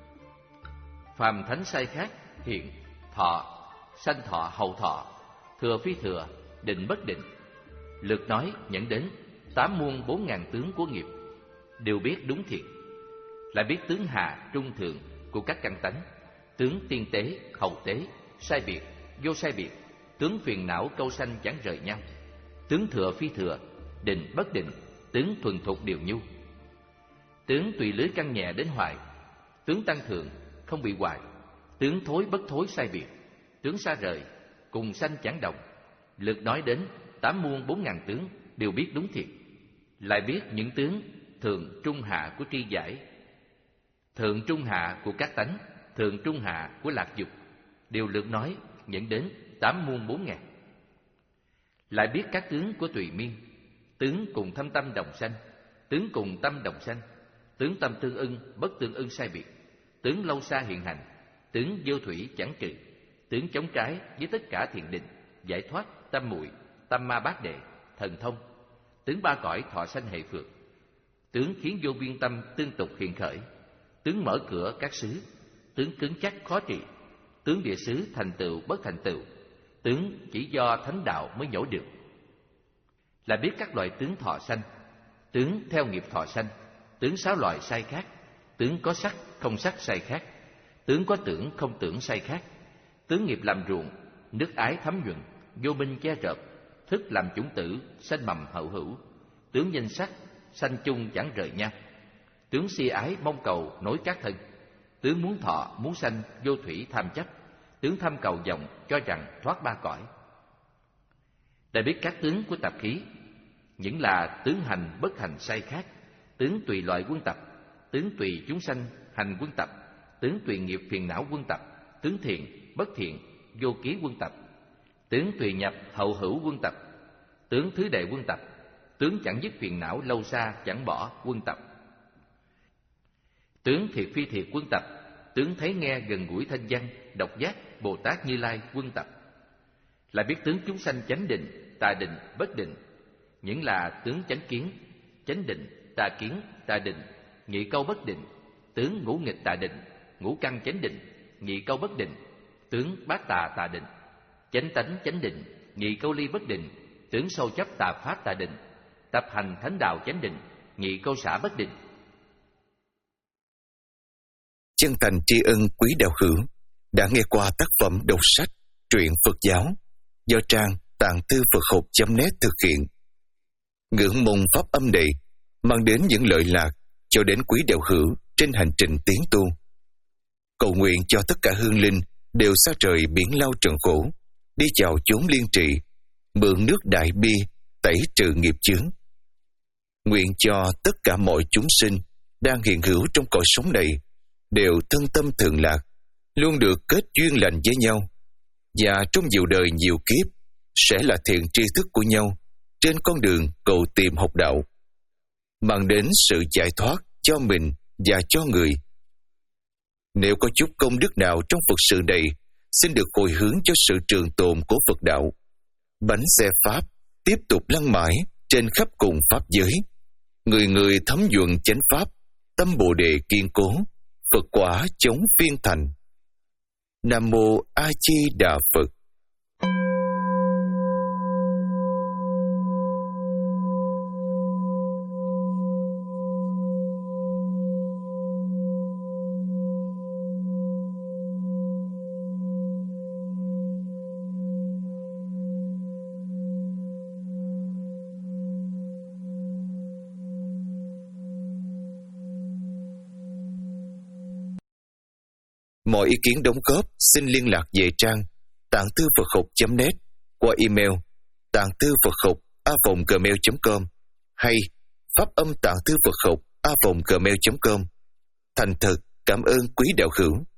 Phàm thánh sai khác, hiện, thọ, sanh thọ hậu thọ, thừa phi thừa, định bất định. Lượt nói nhận đến tám muôn bốn ngàn tướng của nghiệp đều biết đúng thiệt. Lại biết tướng hạ trung thượng của các căn tánh, tướng tiên tế, hậu tế, sai biệt, vô sai biệt, tướng phiền não câu sanh chẳng rời nhau, tướng thừa phi thừa, định bất định, tướng thuần thục điều nhu, tướng tùy lưới căn nhẹ đến hoại, tướng tăng thượng không bị hoại, tướng thối bất thối sai biệt, tướng xa rời, cùng sanh chẳng động. Lượt nói đến tám muôn bốn ngàn tướng đều biết đúng thiệt. Lại biết những tướng thường trung hạ của tri giải, thượng trung hạ của các tánh, thượng trung hạ của lạc dục, đều lượt nói nhận đến tám muôn bốn ngàn. Lại biết các tướng của tùy miên, tướng cùng thâm tâm đồng sanh, tướng cùng tâm đồng sanh, tướng tâm tương ưng, bất tương ưng sai biệt, tướng lâu xa hiện hành, tướng vô thủy chẳng trừ, tướng chống trái với tất cả thiền định, giải thoát, tâm muội, tâm ma bát đệ, thần thông, tướng ba cõi thọ sanh hệ phượt, tướng khiến vô biên tâm tương tục hiện khởi, tướng mở cửa các xứ, tướng cứng chắc khó trị, tướng địa xứ thành tựu bất thành tựu, tướng chỉ do thánh đạo mới nhổ được. Là biết các loại tướng thọ sanh, tướng theo nghiệp thọ sanh, tướng sáu loại sai khác, tướng có sắc không sắc sai khác, tướng có tưởng không tưởng sai khác, tướng nghiệp làm ruộng, nước ái thấm nhuận, vô minh che rợp, thức làm chủng tử, sanh mầm hậu hữu, tướng danh sắc, sanh chung chẳng rời nhau, tướng si ái mong cầu nối các thân, tướng muốn thọ muốn sanh vô thủy tham chấp, tướng thâm cầu vọng cho rằng thoát ba cõi. Đã biết các tướng của tập khí, những là tướng hành bất hành sai khác, tướng tùy loại quân tập, tướng tùy chúng sanh hành quân tập, tướng tùy nghiệp phiền não quân tập, tướng thiện bất thiện vô ký quân tập, tướng tùy nhập hậu hữu quân tập, tướng thứ đệ quân tập, tướng chẳng dứt phiền não lâu xa chẳng bỏ quân tập, tướng thiệt phi thiệt quân tập, tướng thấy nghe gần gũi thanh văn độc giác Bồ Tát Như Lai quân tập. Là biết tướng chúng sanh chánh định, tà định, bất định, những là tướng chánh kiến, chánh định, tà kiến, tà định, nhị câu bất định, tướng ngũ nghịch tà định, ngũ căn chánh định, nhị câu bất định, tướng bát tà tà định, chánh tánh chánh định, nhị câu ly bất định, tướng sâu chấp tà pháp tà định, tập hành thánh đạo chánh định, nhị câu xả bất định. Chân thành tri ân quý đạo hữu đã nghe qua tác phẩm đọc sách truyện Phật giáo do trang tạng thư Phật học chấm net thực hiện. Ngưỡng mong pháp âm này mang đến những lợi lạc cho đến quý đạo hữu trên hành trình tiến tu. Cầu nguyện cho tất cả hương linh đều xa rời biển lao trần khổ, đi vào chốn liên trị, mượn nước đại bi tẩy trừ nghiệp chướng. Nguyện cho tất cả mọi chúng sinh đang hiện hữu trong cõi sống này đều thân tâm thường lạc, luôn được kết duyên lành với nhau, và trong nhiều đời nhiều kiếp sẽ là thiện tri thức của nhau trên con đường cầu tìm học đạo, mang đến sự giải thoát cho mình và cho người. Nếu có chút công đức nào trong Phật sự này, xin được hồi hướng cho sự trường tồn của Phật đạo. Bánh xe Pháp tiếp tục lăn mãi trên khắp cùng Pháp giới. Người người thấm nhuận chánh Pháp, tâm Bồ Đề kiên cố, Phật quả chống phiên thành. Nam Mô A Di Đà Phật. Mọi ý kiến đóng góp xin liên lạc về trang tạng thư Phật học chấm net qua email tạng thư Phật học a vòng gmail chấm com hay pháp âm tạng thư Phật học a vòng gmail chấm com. Thành thật cảm ơn quý đạo hữu.